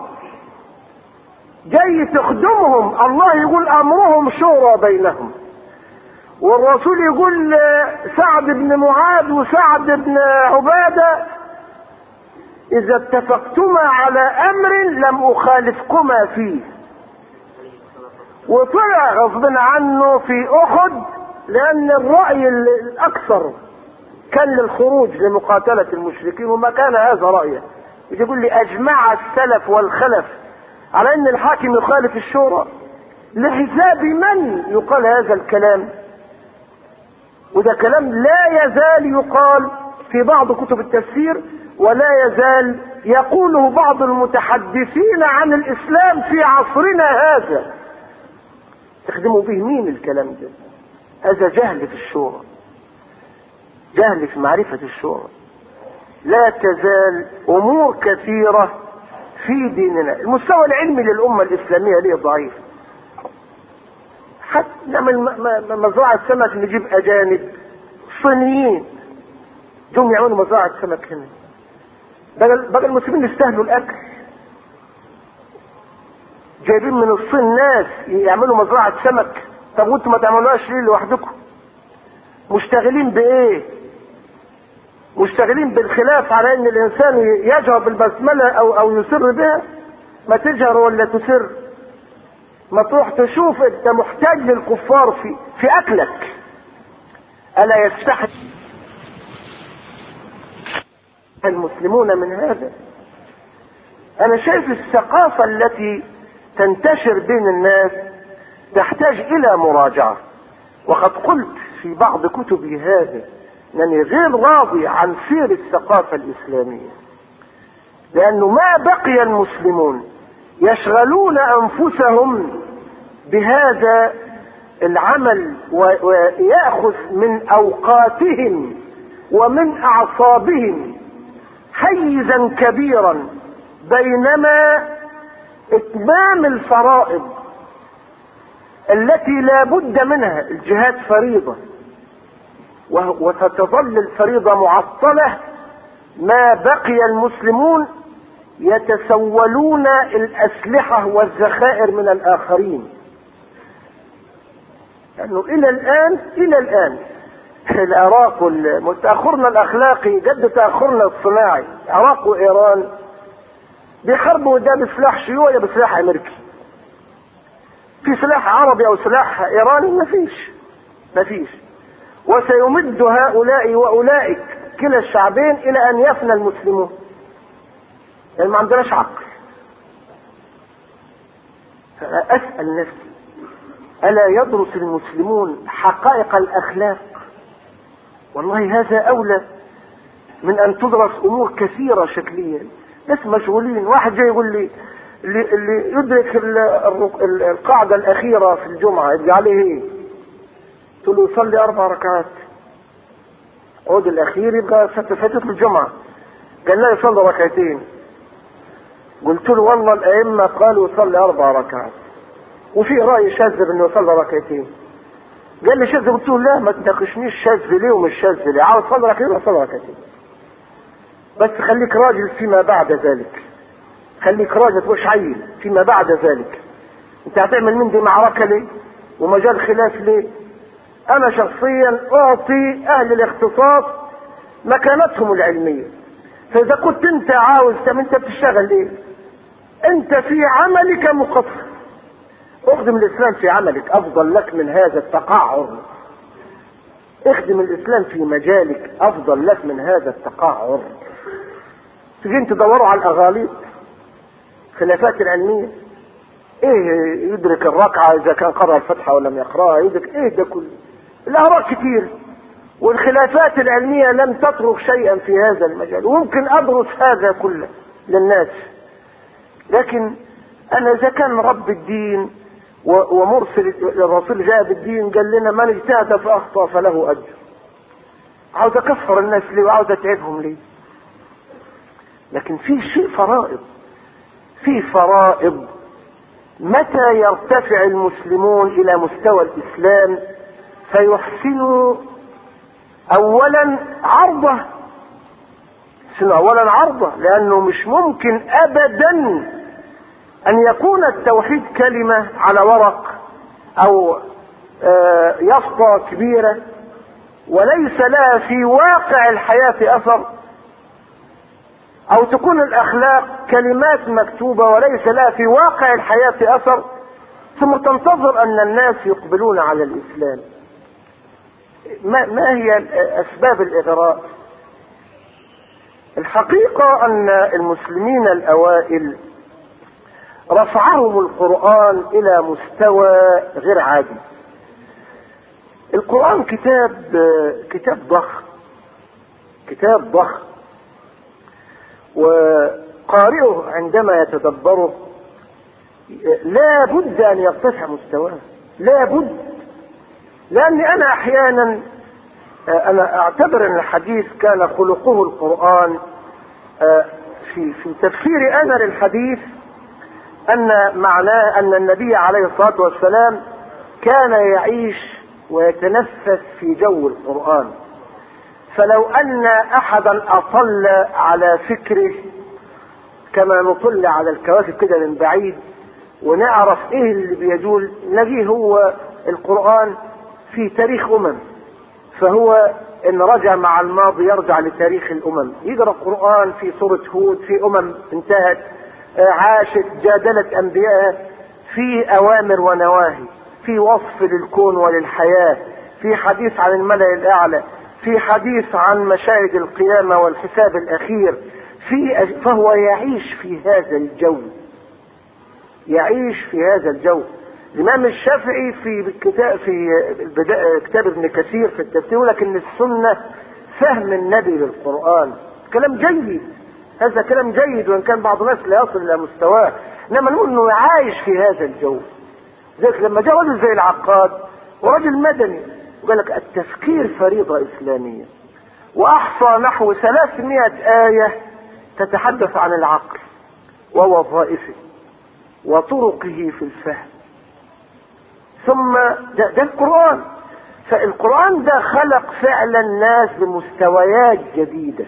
جاي تخدمهم، الله يقول امرهم شورى بينهم، والرسول يقول سعد بن معاذ وسعد بن عبادة اذا اتفقتما على امر لم اخالفكما فيه. وطلع غصب عنه في احد لان الرأي الاكثر كان للخروج لمقاتلة المشركين وما كان هذا رأيه. يقول لي اجمع السلف والخلف على ان الحاكم يخالف الشورى. لحساب من يقال هذا الكلام؟ وده كلام لا يزال يقال في بعض كتب التفسير ولا يزال يقوله بعض المتحدثين عن الإسلام في عصرنا هذا. تخدموا به مين الكلام ده؟ هذا جهل في الشورى، جهل في معرفة الشورى. لا تزال أمور كثيرة في ديننا. المستوى العلمي للأمة الإسلامية ليه ضعيف. حتى نعمل مزرعة سمك نجيب أجانب صينيين جم يعملوا مزرعة سمك هنا، بقى المسلمين يستاهلوا الأكل. جايبين من الصين ناس يعملوا مزرعة سمك، طب وانتوا ما تعملوهاش ليه لوحدكم؟ مشتغلين بإيه؟ مشتغلين بالخلاف على ان الانسان يجهر بالبسملة او او يسر بها. ما تجهر ولا تسر، ما تروح تشوف انت محتاج للكفار في في اكلك. الا يستحي المسلمون من هذا؟ انا شايف الثقافة التي تنتشر بين الناس تحتاج الى مراجعة. وقد قلت في بعض كتبي هذا انني غير راضي عن سير الثقافة الاسلامية، لانه ما بقي المسلمون يشغلون انفسهم بهذا العمل ويأخذ من اوقاتهم ومن اعصابهم حيزا كبيرا، بينما اتمام الفرائض التي لا بد منها، الجهاد فريضة وستظل الفريضة معطلة، ما بقي المسلمون يتسولون الأسلحة والذخائر من الآخرين. لأنه إلى الآن إلى الآن العراق تأخرنا الأخلاقي قد تأخرنا الصناعي. العراق وإيران بيحاربوا ده بسلاح شيوعي بسلاح أمريكي. في سلاح عربي أو سلاح إيراني؟ مفيش مفيش. وسيمد هؤلاء وأولئك كلا الشعبين إلى أن يفنى المسلمون، يعني ما عندناش عقل. فأسأل نفسي، ألا يدرس المسلمون حقائق الأخلاق؟ والله هذا أولى من أن تدرس أمور كثيرة شكلية. ناس مشغولين. واحد جاي يقول لي اللي, اللي يدرك القاعدة الأخيرة في الجمعة يبقى عليه إيه؟ قلت له يصلي أربع ركعات. عود الأخير يبقى فتفاتت الجمعة. قال لا يصلي ركعتين. قلت له والله الأئمة قالوا يصلي أربع ركعات، وفي رأي شاذ إنه يصلي ركعتين. قال لي شاذ. قلت له لا ما تناقشنيش شاذ ليه ومش شاذ ليه، عاوز تصلي ركعتين وصلي ركعتين، بس خليك راجل فيما بعد ذلك. خليك راجل مش عيل فيما بعد ذلك. انت هتعمل من دي معركة ليه ومجال خلاف ليه؟ انا شخصيا اعطي اهل الاختصاص مكانتهم العلمية. فاذا كنت انت عاوز انت بتشتغل ايه؟ انت في عملك مقصر، اخدم الاسلام في عملك، افضل لك من هذا التقعر. اخدم الاسلام في مجالك، افضل لك من هذا التقعر. تجين تدوروا على الاغاليط خلافات العلمية. ايه يدرك الركعة اذا كان قرأ الفتحة ولم يقرأها؟ يدرك ايه ده كله؟ الاراء كتير والخلافات العلمية لم تترك شيئا في هذا المجال، وممكن ادرس هذا كله للناس. لكن انا اذا كان رب الدين ومرسل الرسول جاء بالدين قال لنا من اجتهد فاخطأ فله اجر، عاوز اكفر الناس ليه وعاوز اتعبهم ليه؟ لكن في شيء فرائض، في فرائض متى يرتفع المسلمون الى مستوى الاسلام فيحسنوا اولا عرضه، يحسنوا اولا عرضه، لانه مش ممكن ابدا ان يكون التوحيد كلمة على ورق او يافطة كبيرة وليس لها في واقع الحياة اثر، او تكون الاخلاق كلمات مكتوبة وليس لها في واقع الحياة اثر، ثم تنتظر ان الناس يقبلون على الاسلام. ما, ما هي اسباب الاغراء؟ الحقيقة ان المسلمين الاوائل رفعهم القرآن الى مستوى غير عادي. القرآن كتاب كتاب ضخم، كتاب ضخم، وقارئه عندما يتدبره لا بد أن يرتفع مستواه، لا بد. لأني أنا أحيانا أنا أعتبر أن الحديث كان خلقه القرآن. في في تفسيري أنا للحديث أن معناه أن النبي عليه الصلاة والسلام كان يعيش ويتنفس في جو القرآن. فلو أن أحدا أطل على فكره كما نطل على الكواكب كده من بعيد ونعرف إيه اللي بيدول، نجيه هو القرآن في تاريخ أمم، فهو إن رجع مع الماضي يرجع لتاريخ الأمم، يقرأ القرآن في سورة هود في أمم انتهت، عاشت، جادلت أنبيائها، في أوامر ونواهي، في وصف للكون وللحياة، في حديث عن الملأ الأعلى، في حديث عن مشاهد القيامة والحساب الأخير، في فهو يعيش في هذا الجو، يعيش في هذا الجو. الإمام الشافعي في كتاب في كتاب ابن كثير في التفسير يقول لك إن السنة فهم النبي للقرآن. كلام جيد، هذا كلام جيد، وإن كان بعض الناس لا يصل إلى مستواه، إنما نقول إنه عايش في هذا الجو. ذلك لما جاء رجل زي العقاد ورجل مدني وقال لك التفكير فريضة إسلامية، وأحصى نحو ثلاثمائة آية تتحدث عن العقل ووظائفه وطرقه في الفهم، ثم ده, ده القرآن. فالقرآن ده خلق فعلا ناس بمستويات جديدة،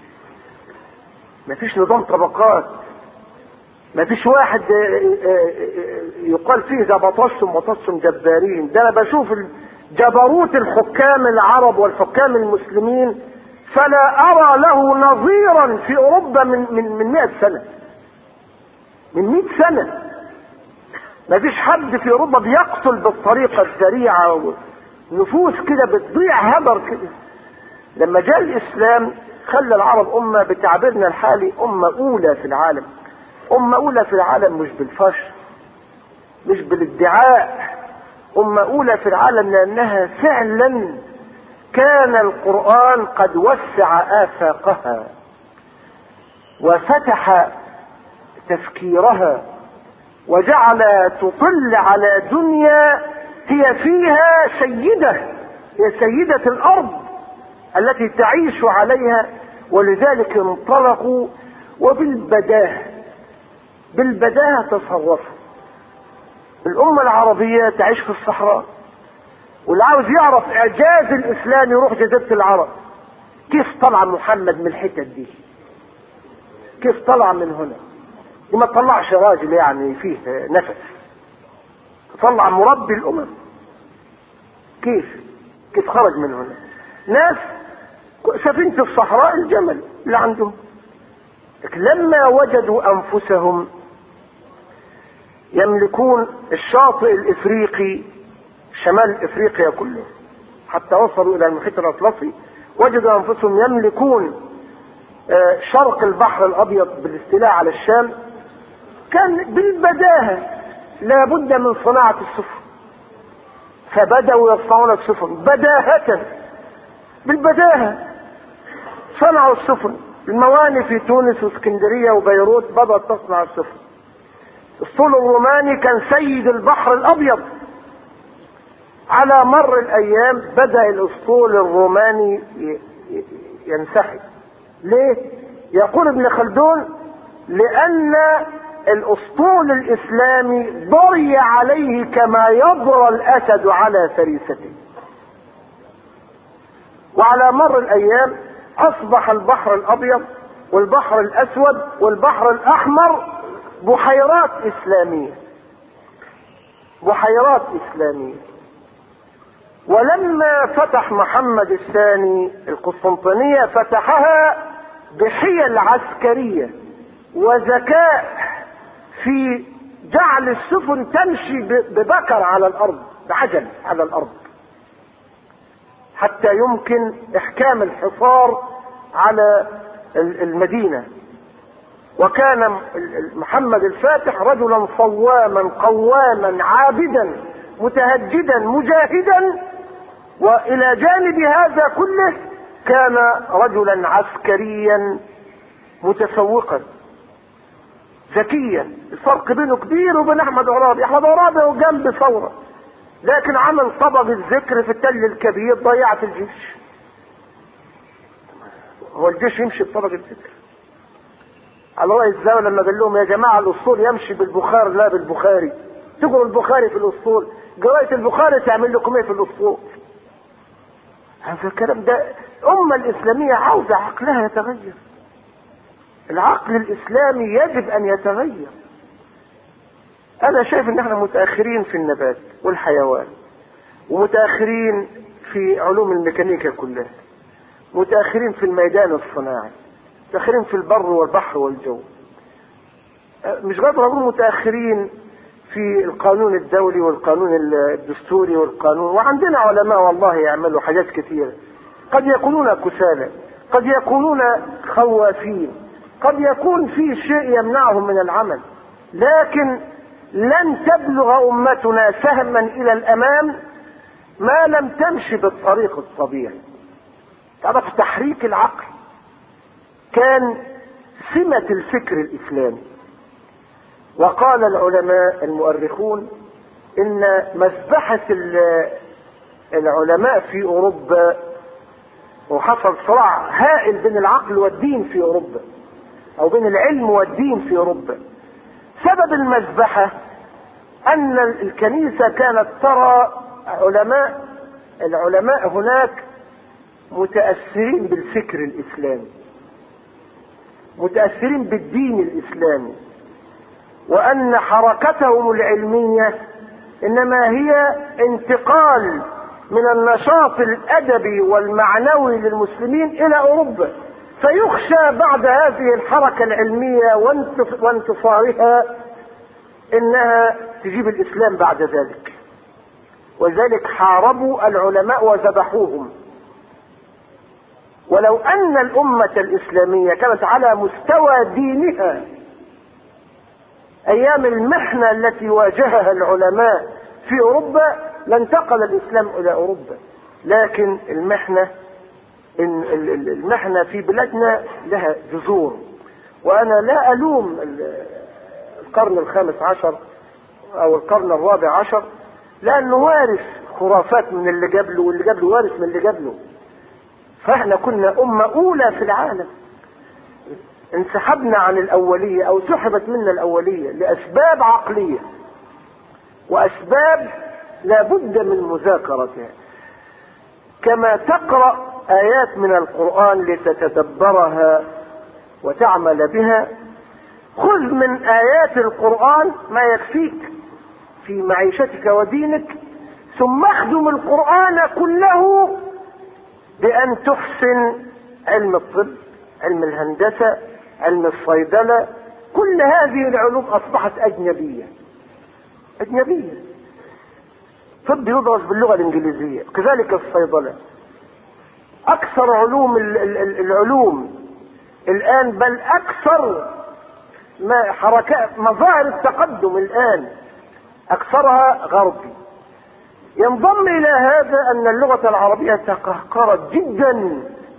مفيش نظام طبقات، مفيش واحد يقال فيه ده بطشتم بطشتم جبارين. ده انا بشوف جبروت الحكام العرب والحكام المسلمين فلا ارى له نظيرا في اوروبا من من من مئة سنة، من مئة سنة ما فيش حد في اوروبا بيقتل بالطريقة السريعة، نفوس كده بتضيع هدر كده. لما جاء الاسلام خلى العرب امة بتعبيرنا الحالي امة اولى في العالم. امة اولى في العالم مش بالفشل، مش بالادعاء، امة اولى في العالم لانها فعلا كان القرآن قد وسع آفاقها وفتح تفكيرها وجعل تطل على دنيا هي فيها سيدة، هي سيدة الأرض التي تعيش عليها. ولذلك انطلقوا وبالبداهة، بالبداهة تصرفوا. الأمة العربية تعيش في الصحراء، واللي عاوز يعرف إعجاز الإسلام يروح جزيرة العرب. كيف طلع محمد من الحتة دي؟ كيف طلع من هنا؟ وما طلعش راجل يعني فيه نفس، طلع مربي الأمم. كيف كيف خرج من هنا؟ ناس سفينة الصحراء الجمل اللي عندهم، لكن لما وجدوا أنفسهم يملكون الشاطئ الإفريقي، شمال إفريقيا كله، حتى وصلوا إلى المحيط الأطلسي، وجدوا أنفسهم يملكون شرق البحر الأبيض بالاستيلاء على الشام. كان بالبداهة لابد من صناعة السفن، فبدأوا يصنعون السفن بداهة، بالبداهة صنعوا السفن. المواني في تونس واسكندرية وبيروت بدأت تصنع السفن. الاسطول الروماني كان سيد البحر الأبيض. على مر الأيام بدأ الاسطول الروماني ينسحب. ليه؟ يقول ابن خلدون لأن الاسطول الإسلامي ضري عليه كما يضرى الأسد على فريسته. وعلى مر الأيام أصبح البحر الأبيض والبحر الأسود والبحر الأحمر بحيرات إسلامية، بحيرات إسلامية. ولما فتح محمد الثاني القسطنطينية فتحها بحيل عسكرية وذكاء في جعل السفن تمشي ببكر على الأرض، بعجل على الأرض، حتى يمكن إحكام الحصار على المدينة. وكان محمد الفاتح رجلا صواما قواما عابدا متهجدا مجاهدا، والى جانب هذا كله كان رجلا عسكريا متفوقا ذكيا. الفرق بينه كبير وبين احمد عرابي. احمد عرابي هو جنب ثورة، لكن عمل طبق الذكر في التل الكبير ضيعت الجيش. هو الجيش يمشي بطبق الذكر؟ على رأي الزاوية لما قال لهم يا جماعة الاسطول يمشي بالبخار لا بالبخاري، تقروا البخاري في الاسطول، قراية البخاري تعمل لكم ايه في الاسطول؟ هذا الكلام ده الأمة الإسلامية عاوزة عقلها يتغير. العقل الإسلامي يجب أن يتغير. أنا شايف إن احنا متأخرين في النبات والحيوان، ومتأخرين في علوم الميكانيكا كلها، متأخرين في الميدان الصناعي، متأخرين في البر والبحر والجو. مش قادر أقول متأخرين في القانون الدولي والقانون الدستوري والقانون، وعندنا علماء والله يعملوا حاجات كثيرة. قد يكونون كسالى، قد يكونون خوافين، قد يكون في شيء يمنعهم من العمل، لكن لن تبلغ أمتنا سهما إلى الأمام ما لم تمشي بالطريق الطبيعي. تعرف تحريك العقل كان سمة الفكر الإسلامي. وقال العلماء المؤرخون إن مذبحة العلماء في أوروبا، وحصل صراع هائل بين العقل والدين في أوروبا، أو بين العلم والدين في أوروبا. سبب المذبحة أن الكنيسة كانت ترى علماء العلماء هناك متأثرين بالفكر الإسلامي، متأثرين بالدين الإسلامي، وأن حركتهم العلمية إنما هي انتقال من النشاط الأدبي والمعنوي للمسلمين إلى أوروبا، فيخشى بعد هذه الحركة العلمية وانتصارها إنها تجيب الإسلام بعد ذلك، ولذلك حاربوا العلماء وذبحوهم. ولو أن الأمة الإسلامية كانت على مستوى دينها أيام المحنة التي واجهها العلماء في أوروبا لانتقل الإسلام إلى أوروبا، لكن المحنة المحنة في بلادنا لها جذور. وأنا لا ألوم القرن الخامس عشر أو القرن الرابع عشر، لأنه وارث خرافات من اللي قبله، واللي قبله وارث من اللي قبله. فاحنا كنا أمة أولى في العالم، انسحبنا عن الأولية أو سحبت منا الأولية لأسباب عقلية وأسباب لا بد من مذاكرتها. كما تقرأ آيات من القرآن لتتدبرها وتعمل بها، خذ من آيات القرآن ما يكفيك في معيشتك ودينك، ثم اخدم القرآن كله بأن تحسن علم الطب، علم الهندسة، علم الصيدلة. كل هذه العلوم أصبحت أجنبية أجنبية. طب يدرس باللغة الإنجليزية، كذلك الصيدلة. أكثر علوم العلوم الآن، بل أكثر ما حركات مظاهر التقدم الآن أكثرها غربي. ينضم إلى هذا أن اللغة العربية تقهقرت جدا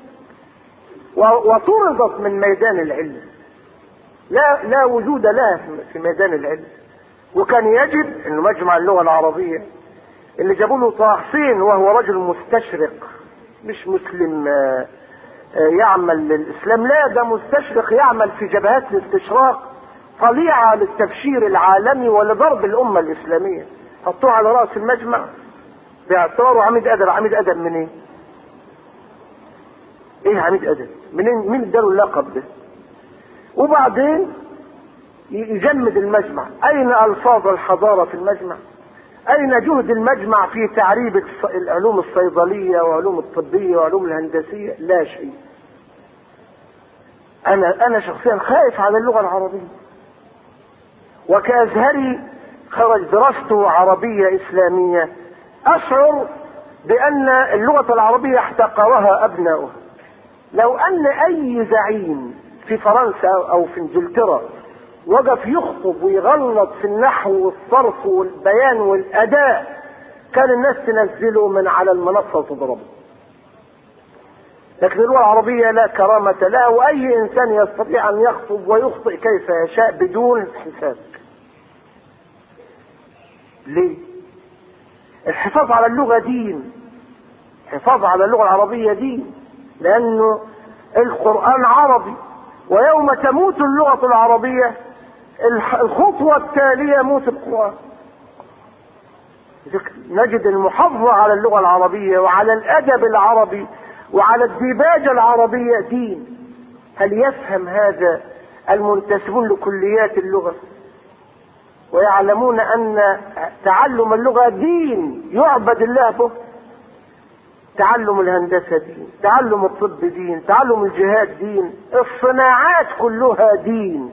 وطردت من ميدان العلم، لا لا وجود لها في ميدان العلم. وكان يجب أن مجمع اللغة العربية اللي جابوا له طه حسين وهو رجل مستشرق مش مسلم يعمل للإسلام، لا ده مستشرق يعمل في جبهات الاستشراق طليعة للتبشير العالمي ولضرب الأمة الإسلامية، حطوه على رأس المجمع باعتباره عميد أدب. عميد أدب منين؟ إيه عميد أدب منين؟ مين اداله اللقب ده؟ وبعدين يجمد المجمع. أين ألفاظ الحضارة في المجمع؟ أين جهد المجمع في تعريب العلوم الصيدلية وعلوم الطبية وعلوم الهندسية؟ لا شيء. أنا أنا شخصيا خائف على اللغة العربية، وكأزهري خرج دراسته عربية إسلامية، أشعر بأن اللغة العربية احتقرها أبناؤها. لو أن أي زعيم في فرنسا أو في إنجلترا وقف يخطب ويغلط في النحو والصرف والبيان والأداء كان الناس تنزله من على المنصة وتضربه. لكن اللغة العربية لا كرامة لها، وأي إنسان يستطيع أن يخطب ويخطئ كيف يشاء بدون حساب. ليه؟ الحفاظ على اللغة دين، الحفاظ على اللغة العربية دين، لأنه القرآن عربي، ويوم تموت اللغة العربية الخطوة التالية موت القرآن. نجد المحافظة على اللغة العربية وعلى الأدب العربي وعلى الديباجة العربية دين. هل يفهم هذا المنتسبون لكليات اللغة ويعلمون أن تعلم اللغة دين يعبد الله به؟ تعلم الهندسة دين، تعلم الطب دين، تعلم الجهاد دين، الصناعات كلها دين.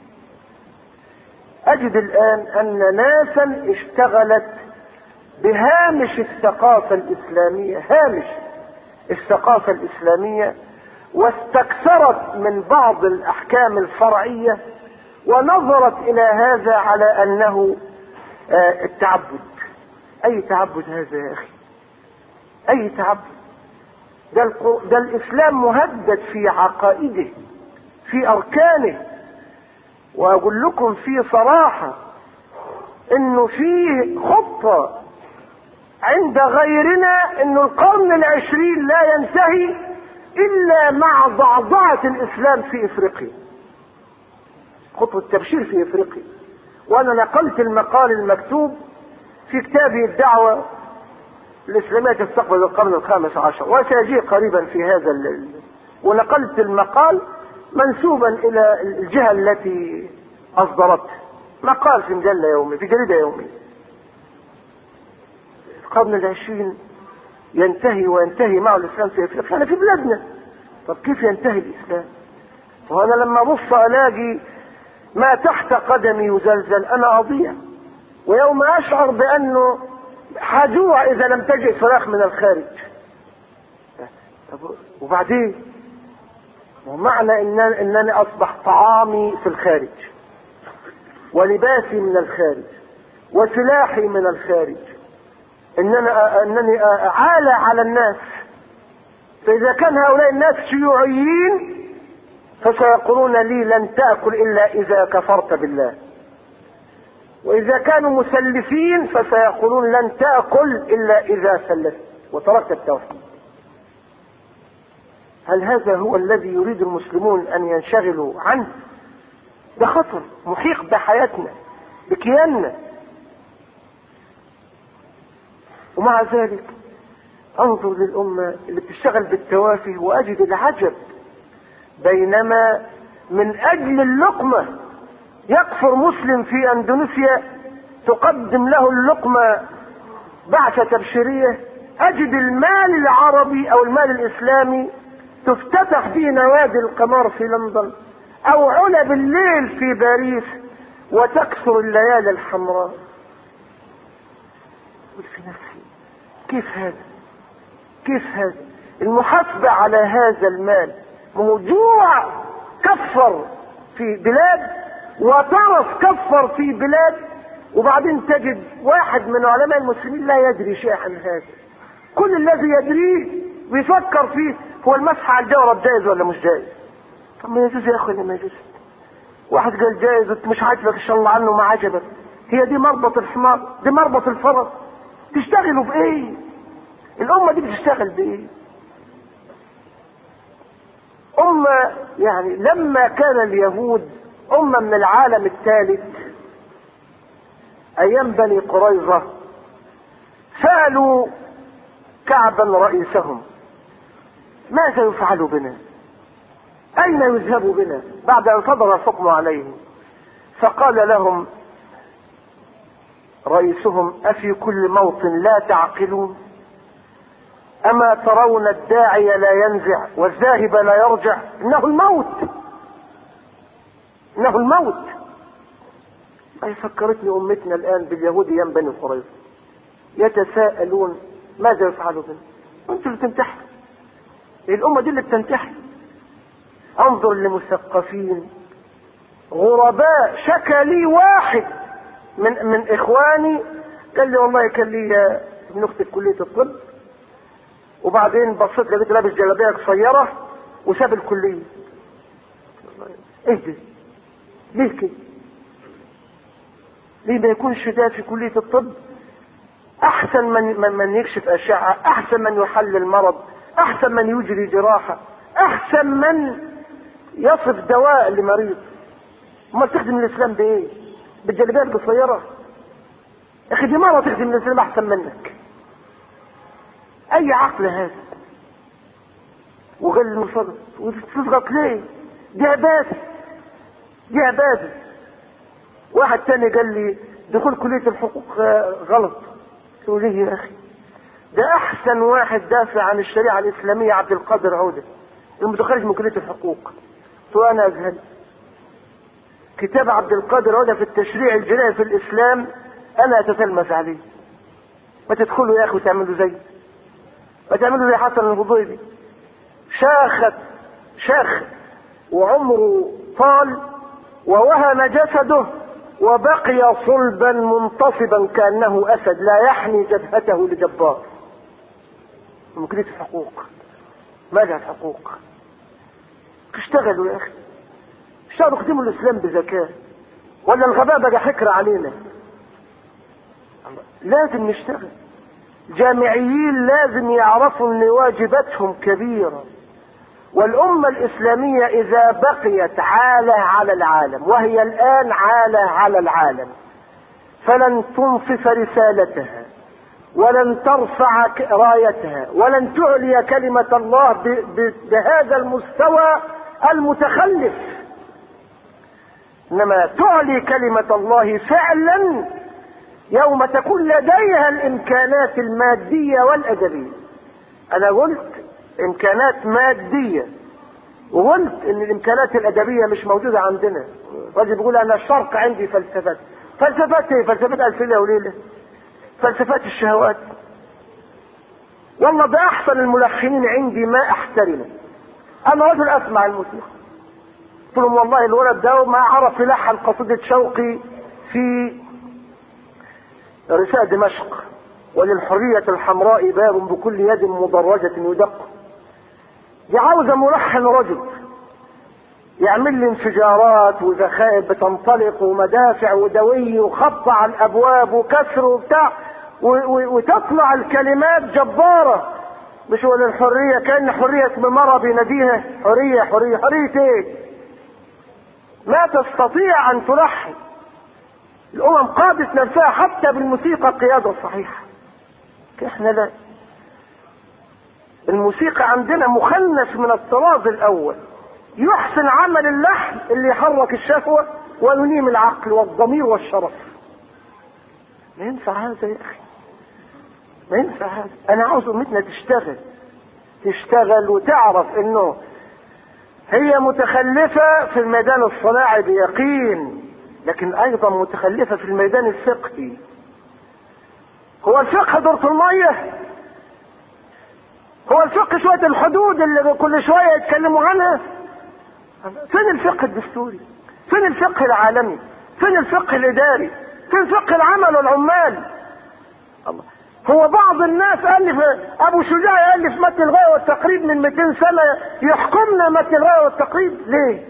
أجد الآن أن ناسا اشتغلت بهامش الثقافة الإسلامية، هامش الثقافة الإسلامية، واستكثرت من بعض الأحكام الفرعية ونظرت إلى هذا على أنه آه التعبد. أي تعبد هذا يا أخي؟ أي تعبد؟ ده, ده الإسلام مهدد في عقائده، في أركانه. وأقول لكم في صراحة إنه فيه خطة عند غيرنا إنه القرن العشرين لا ينتهي إلا مع ضعضعة الإسلام في إفريقيا، خطوة التبشير في إفريقيا. وأنا نقلت المقال المكتوب في كتابي الدعوة الإسلامية تستقبل القرن الخامس عشر، وسيجي قريبا في هذا ال... ونقلت المقال منسوبا إلى الجهة التي أصدرته، مقال في مجلة يومي، في جريدة يومية. القرن العشرين ينتهي وينتهي معه الإسلام في أفريقيا، أنا في بلادنا. طب كيف ينتهي الإسلام؟ وأنا لما أبص ألاقي ما تحت قدمي يزلزل أنا أضيع، ويوم أشعر بأنه حجوع إذا لم تجد فراخ من الخارج. طب وبعدين؟ ومعنى إن أنني أصبح طعامي في الخارج، ولباسي من الخارج، وسلاحي من الخارج، إننا أنني أعالى على الناس. فإذا كان هؤلاء الناس شيوعيين فسيقولون لي لن تأكل إلا إذا كفرت بالله، وإذا كانوا مسلفين فسيقولون لن تأكل إلا إذا سلفت وتركت التوحيد. هل هذا هو الذي يريد المسلمون أن ينشغلوا عنه؟ ده خطر محيق بحياتنا، بكياننا. ومع ذلك انظر للأمة اللي بتشتغل بالتوافه وأجد العجب، بينما من أجل اللقمة يكفر مسلم في أندونيسيا تقدم له اللقمة بعثة تبشيرية، أجد المال العربي أو المال الإسلامي تفتتح به نوادي القمار في لندن، أو علب الليل في باريس، وتكثر الليالي الحمراء. في نفسي كيف هذا؟ كيف هذا؟ المحاسبة على هذا المال، موضوع كفر في بلاد وطرف كفر في بلاد، وبعدين تجد واحد من علماء المسلمين لا يدري شيء عن هذا. كل الذي يدريه ويفكر فيه هو المسح على الجورب جائز ولا مش جائز. طب ما يجوز يا اخوي، ما يجوز. واحد قال جائز وانت مش عاجبك ان شاء الله عنه ما عجبك. هي دي مربط الحمار، دي مربط الفرس. تشتغلوا بايه؟ الامه دي بتشتغل بايه؟ امه يعني لما كان اليهود امه من العالم الثالث ايام بني قريظه سالوا كعبا رئيسهم ماذا يفعل بنا؟ اين يذهب بنا بعد ان صدر الحكم عليهم؟ فقال لهم رئيسهم افي كل موطن لا تعقلون؟ اما ترون الداعي لا ينزع والذاهب لا يرجع؟ انه الموت، انه الموت. اي فكرتني امتنا الان باليهود ايام بني قريظه يتساءلون ماذا يفعل بنا؟ انتوا اللي تنتحروا، الامه دي اللي بتنتحر. انظر لمثقفين غرباء. شكى لي واحد من من اخواني قال لي والله كان لي ابن اختي في كليه الطب وبعدين بصيت لقيت لابس جلابيه قصيره وساب الكليه. ايه ده؟ ليه كده؟ ليه ما يكونش ده في كليه الطب؟ احسن من من, من يكشف اشعه، احسن من يحلل مرض، احسن من يجري جراحه، احسن من يصف دواء لمريض. امال تخدم الاسلام بايه؟ بالجلابيه القصيره؟ يا اخي دي مره تخدم الاسلام احسن منك. اي عقل هذا؟ وغير المصدر وتضغط ليه؟ دي عباده، دي عباده. واحد تاني قال لي دخول كليه الحقوق غلط. تقول ليه يا اخي؟ ده احسن واحد دافع عن الشريعه الاسلاميه عبد القادر عوده المتخرج من كليه الحقوق. وانا ازهد كتاب عبد القادر عوده في التشريع الجنائي في الاسلام انا اتتلمس عليه. ما تدخلوا يا اخي وتعملوا زي ما تعملوا زي حسن الفضيلي، شاخت شاخ وعمره طال ووهن جسده وبقي صلبا منتصبا كأنه أسد لا يحني جبهته لجبار. من كلية الحقوق. ماذا الحقوق؟ اشتغلوا يا أخي، اشتغلوا خدموا الإسلام بذكاء، ولا الغباء بقى حكر علينا؟ لازم نشتغل. جامعيين لازم يعرفوا ان واجباتهم كبيرة، والأمة الإسلامية إذا بقيت عالة على العالم، وهي الآن عالة على العالم، فلن تنصف رسالتها ولن ترفع رايتها ولن تعلي كلمة الله ب ب بهذا المستوى المتخلف، إنما تعلي كلمة الله فعلا يوم تكون لديها الإمكانات المادية والأدبية. أنا قلت امكانات مادية، وقلت ان الامكانات الادبية مش موجودة عندنا. راجل بيقول انا الشرق عندي فلسفات. فلسفات ايه؟ فلسفات الف ليلة وليلة، فلسفات الشهوات. والله ده احسن الملحنين عندي ما احترمه. انا رجل اسمع الموسيقى، قلت لهم والله الولد ده ما عرف يلحن قصيدة شوقي في رساء دمشق، وللحرية الحمراء باب بكل يد مدرجة يدق. دي عاوزة ملحن رجل يعمل لي انفجارات وذخائر بتنطلق ومدافع ودوي وخط على الابواب وكسر وبتاع وتطلع الكلمات جبارة. مش ولا الحرية كأن حرية مرة بيناديها حرية حرية حرية ايه؟ ما تستطيع ان تلحن. الامم قادت نفسها حتى بالموسيقى قيادة صحيحة. احنا لا، الموسيقى عندنا مخنث من الطراز الاول، يحسن عمل اللحن اللي يحرك الشهوة وينيم العقل والضمير والشرف. ما ينفع هذا يا اخي، ما ينفع هذا. انا عاوز امتنا تشتغل تشتغل وتعرف انه هي متخلفة في الميدان الصناعي بيقين، لكن ايضا متخلفة في الميدان الفقهي. هو الفقه دورة المية؟ هو الفقه شوية الحدود اللي كل شوية يتكلموا عنها؟ فين الفقه الدستوري؟ فين الفقه العالمي؟ فين الفقه الاداري؟ فين فقه العمل والعمال؟ الله. هو بعض الناس الف ابو شجاع الف متن الغاية والتقريب من مئتين سنة يحكمنا متن الغاية والتقريب ليه؟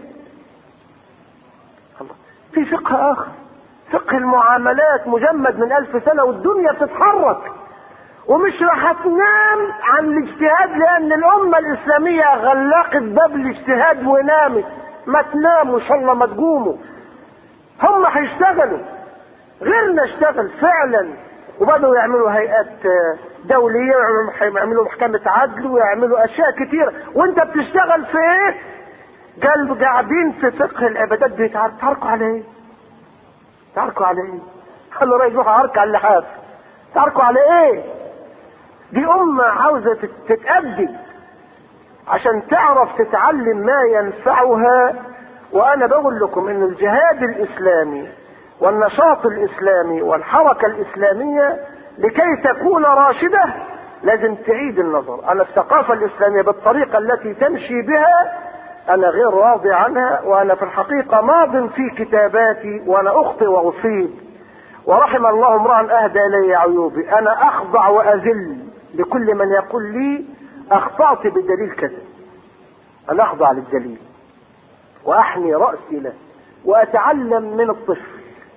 الله. في فقه اخر، فقه المعاملات مجمد من الف سنة والدنيا بتتحرك، ومش راح تنام عن الاجتهاد، لان الامة الاسلامية غلقت باب الاجتهاد ونامت. ما تناموا ان شاء الله، ما تقوموا. هم هيشتغلوا، غيرنا اشتغل فعلا، وبدأوا يعملوا هيئات دولية ويعملوا محكمة عدل ويعملوا اشياء كتيرة. وانت بتشتغل في ايه؟ قلب قاعدين في فقه العبادات بيتعاركوا على ايه؟ تعاركوا على ايه؟ خلوا رأي يروح عارك على اللحاف. تعاركوا على ايه؟ دي امة عاوزة تتأدي عشان تعرف تتعلم ما ينفعها. وانا بقول لكم ان الجهاد الاسلامي والنشاط الاسلامي والحركة الاسلامية لكي تكون راشدة لازم تعيد النظر. انا الثقافة الاسلامية بالطريقة التي تمشي بها انا غير راضي عنها، وانا في الحقيقة ماض في كتاباتي وانا اخطئ واصيب، ورحم الله امرأ اهدى الي عيوبي. انا اخضع واذل لكل من يقول لي اخطأت بدليل كذا، انا اخضع للدليل واحني رأسي له واتعلم من الطفل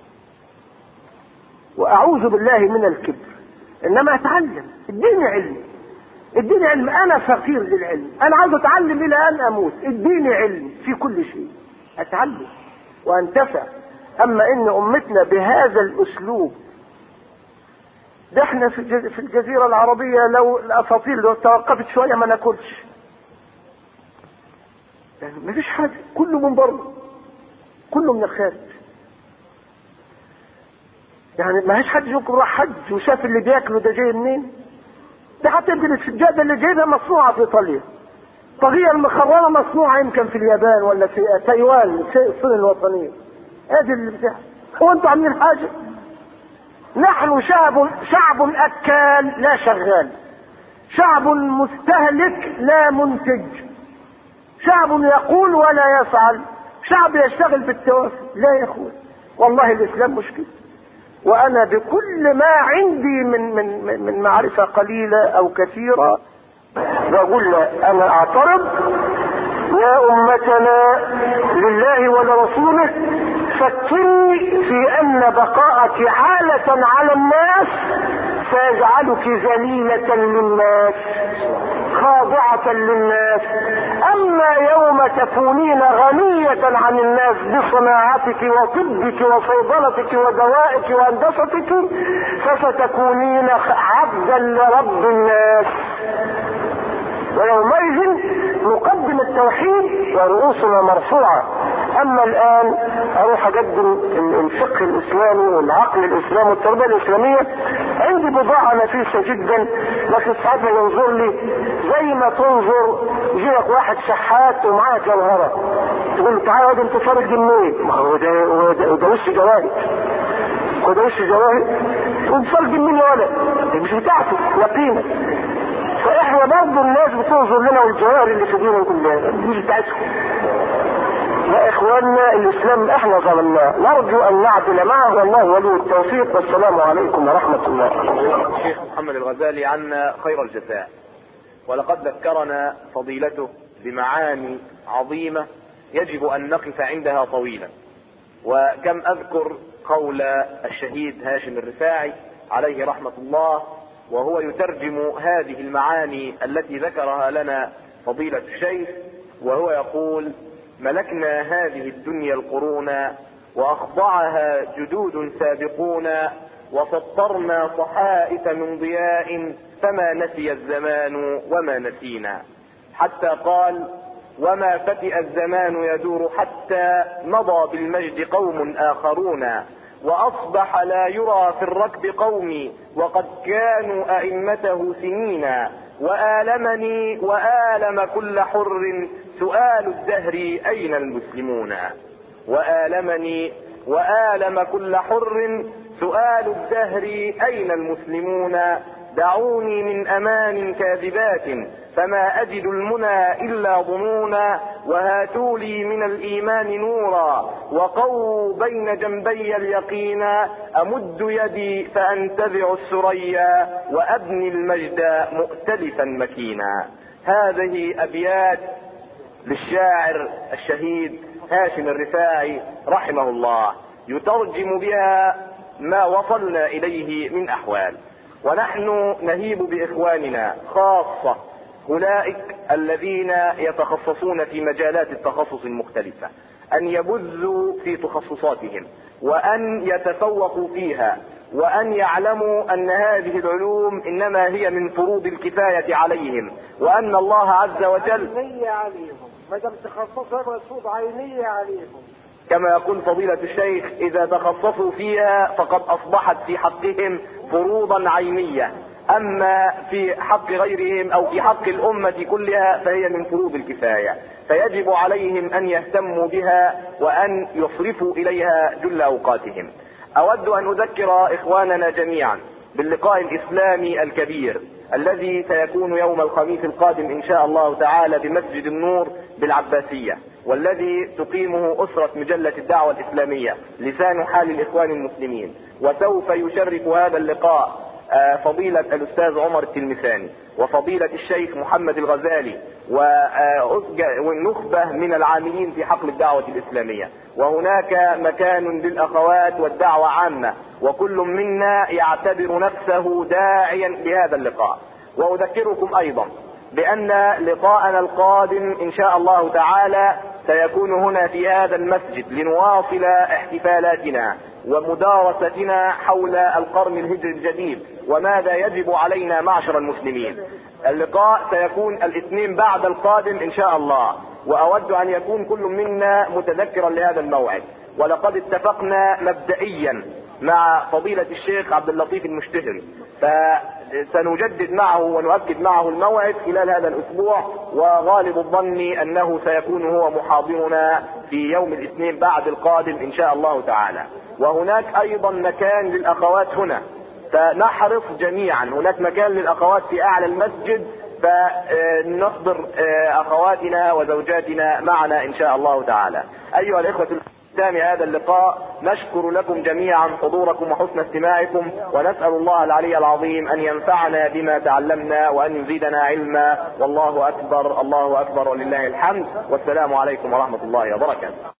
واعوذ بالله من الكبر، انما اتعلم. اديني علم، اديني علم، انا فقير للعلم، انا عايز اتعلم الى ان اموت، اديني علم في كل شيء اتعلم وانتفع. اما ان امتنا بهذا الاسلوب ده، احنا في الجزيرة العربية لو الاساطيل لو توقفت شوية ما ناكلش، يعني مفيش حاجة، كله من بره، كله من الخارج. يعني ما هيش حد يمكن راح حج وشاف اللي بياكله ده جاي منين. ده حتى يمكن السجادة اللي جايبها مصنوعة في ايطاليا، طاغية المخرمة مصنوعة يمكن في اليابان ولا في تايوان، الصين الوطنية. ادي اللي بتاع، هو انتوا عاملين حاجة؟ نحن شعب شعب اكال لا شغال، شعب مستهلك لا منتج، شعب يقول ولا يفعل، شعب يشتغل بالتوافق. لا يا اخوان، والله الاسلام مش كده. وانا بكل ما عندي من من من معرفة قليلة او كثيرة بقول له انا اعترض يا امتنا لله ولرسوله، فكري في ان بقاءك عالة على الناس سيجعلك ذليلة للناس خاضعة للناس. اما يوم تكونين غنية عن الناس بصناعتك وطبك وصيدلتك ودوائك وهندستك فستكونين عبدا لرب الناس، ويومئذ نقدم التوحيد ورؤوسنا مرفوعة. اما الان اروح اقدم الفقه الاسلامي والعقل الاسلامي والتربية الاسلامية، عندي بضاعة نفيسة جدا، لكن ساعات ينظر لي زي ما تنظر يجيلك واحد شحات ومعاه جوهرة تقول له تعالى وادي انت فارق جنيه، ما هو ده وده وش جواهر، هو ده وش جواهر، تقول فارق جنيه يا ولد، دي مش بتاعته لا قيمة. فاحنا برضه الناس بتنظر لنا والجواهر اللي في دينا كلها مش بتاعتهم. يا اخواننا الاسلام احنا ظلمناه، نرجو ان نعدل معه، والله ولي التوفيق، والسلام عليكم ورحمة الله. الشيخ محمد الغزالي عنا خير الجزاء، ولقد ذكرنا فضيلته بمعاني عظيمة يجب ان نقف عندها طويلا. وكم اذكر قول الشهيد هاشم الرفاعي عليه رحمة الله وهو يترجم هذه المعاني التي ذكرها لنا فضيلة الشيخ، وهو يقول: ملكنا هذه الدنيا القرون واخضعها جدود سابقون، وسطرنا صحائف من ضياء فما نسي الزمان وما نسينا. حتى قال: وما فتئ الزمان يدور حتى مضى بالمجد قوم آخرون، وأصبح لا يرى في الركب قومي وقد كانوا أئمته سنينا، وآلمني وآلم كل حر سؤال الدهر أين المسلمون. وآلمني وآلم كل حر سؤال الدهر أين المسلمون. دعوني من أمان كاذبات فما أجد المنى إلا ظنونا، وهاتوا لي من الإيمان نورا وقوا بين جنبي اليقين، أمد يدي فأنتزع السريا وأبني المجد مؤتلفا مكينا. هذه أبيات للشاعر الشهيد هاشم الرفاعي رحمه الله، يترجم بها ما وصلنا إليه من أحوال. ونحن نهيب بإخواننا خاصة أولئك الذين يتخصصون في مجالات التخصص المختلفة أن يبذوا في تخصصاتهم وأن يتفوقوا فيها، وأن يعلموا أن هذه العلوم إنما هي من فروض الكفاية عليهم، وأن الله عز وجل عينية عليهم، ما دام تخصصوا مفروض عينية عليهم، كما يقول فضيلة الشيخ: إذا تخصصوا فيها فقد أصبحت في حقهم فروضا عينية، أما في حق غيرهم أو في حق الأمة كلها فهي من فروض الكفاية، فيجب عليهم أن يهتموا بها وأن يصرفوا إليها جل أوقاتهم. أود أن أذكر إخواننا جميعا باللقاء الإسلامي الكبير الذي سيكون يوم الخميس القادم إن شاء الله تعالى بمسجد النور بالعباسية، والذي تقيمه أسرة مجلة الدعوة الإسلامية لسان حال الإخوان المسلمين. وسوف يشرف هذا اللقاء فضيلة الأستاذ عمر التلمساني وفضيلة الشيخ محمد الغزالي والنخبة من العاملين في حقل الدعوة الإسلامية. وهناك مكان للأخوات والدعوة عامة، وكل منا يعتبر نفسه داعيا لهذا اللقاء. وأذكركم أيضا بأن لقاءنا القادم إن شاء الله تعالى سيكون هنا في هذا المسجد لنواصل احتفالاتنا ومدارستنا حول القرن الهجري الجديد وماذا يجب علينا معشر المسلمين. اللقاء سيكون الاثنين بعد القادم إن شاء الله، وأود أن يكون كل منا متذكرا لهذا الموعد. ولقد اتفقنا مبدئيا مع فضيلة الشيخ عبد اللطيف المشتهري، فسنجدد معه ونؤكد معه الموعد خلال هذا الأسبوع، وغالب الظن أنه سيكون هو محاضرنا في يوم الاثنين بعد القادم إن شاء الله تعالى. وهناك أيضا مكان للأخوات هنا، فنحرص جميعا، هناك مكان للأخوات في أعلى المسجد، فنحضر أخواتنا وزوجاتنا معنا إن شاء الله تعالى. أيها الإخوة ختام هذا اللقاء نشكر لكم جميعا حضوركم وحسن استماعكم، ونسأل الله العلي العظيم أن ينفعنا بما تعلمنا وأن يزيدنا علما. والله أكبر، الله أكبر ولله الحمد، والسلام عليكم ورحمة الله وبركاته.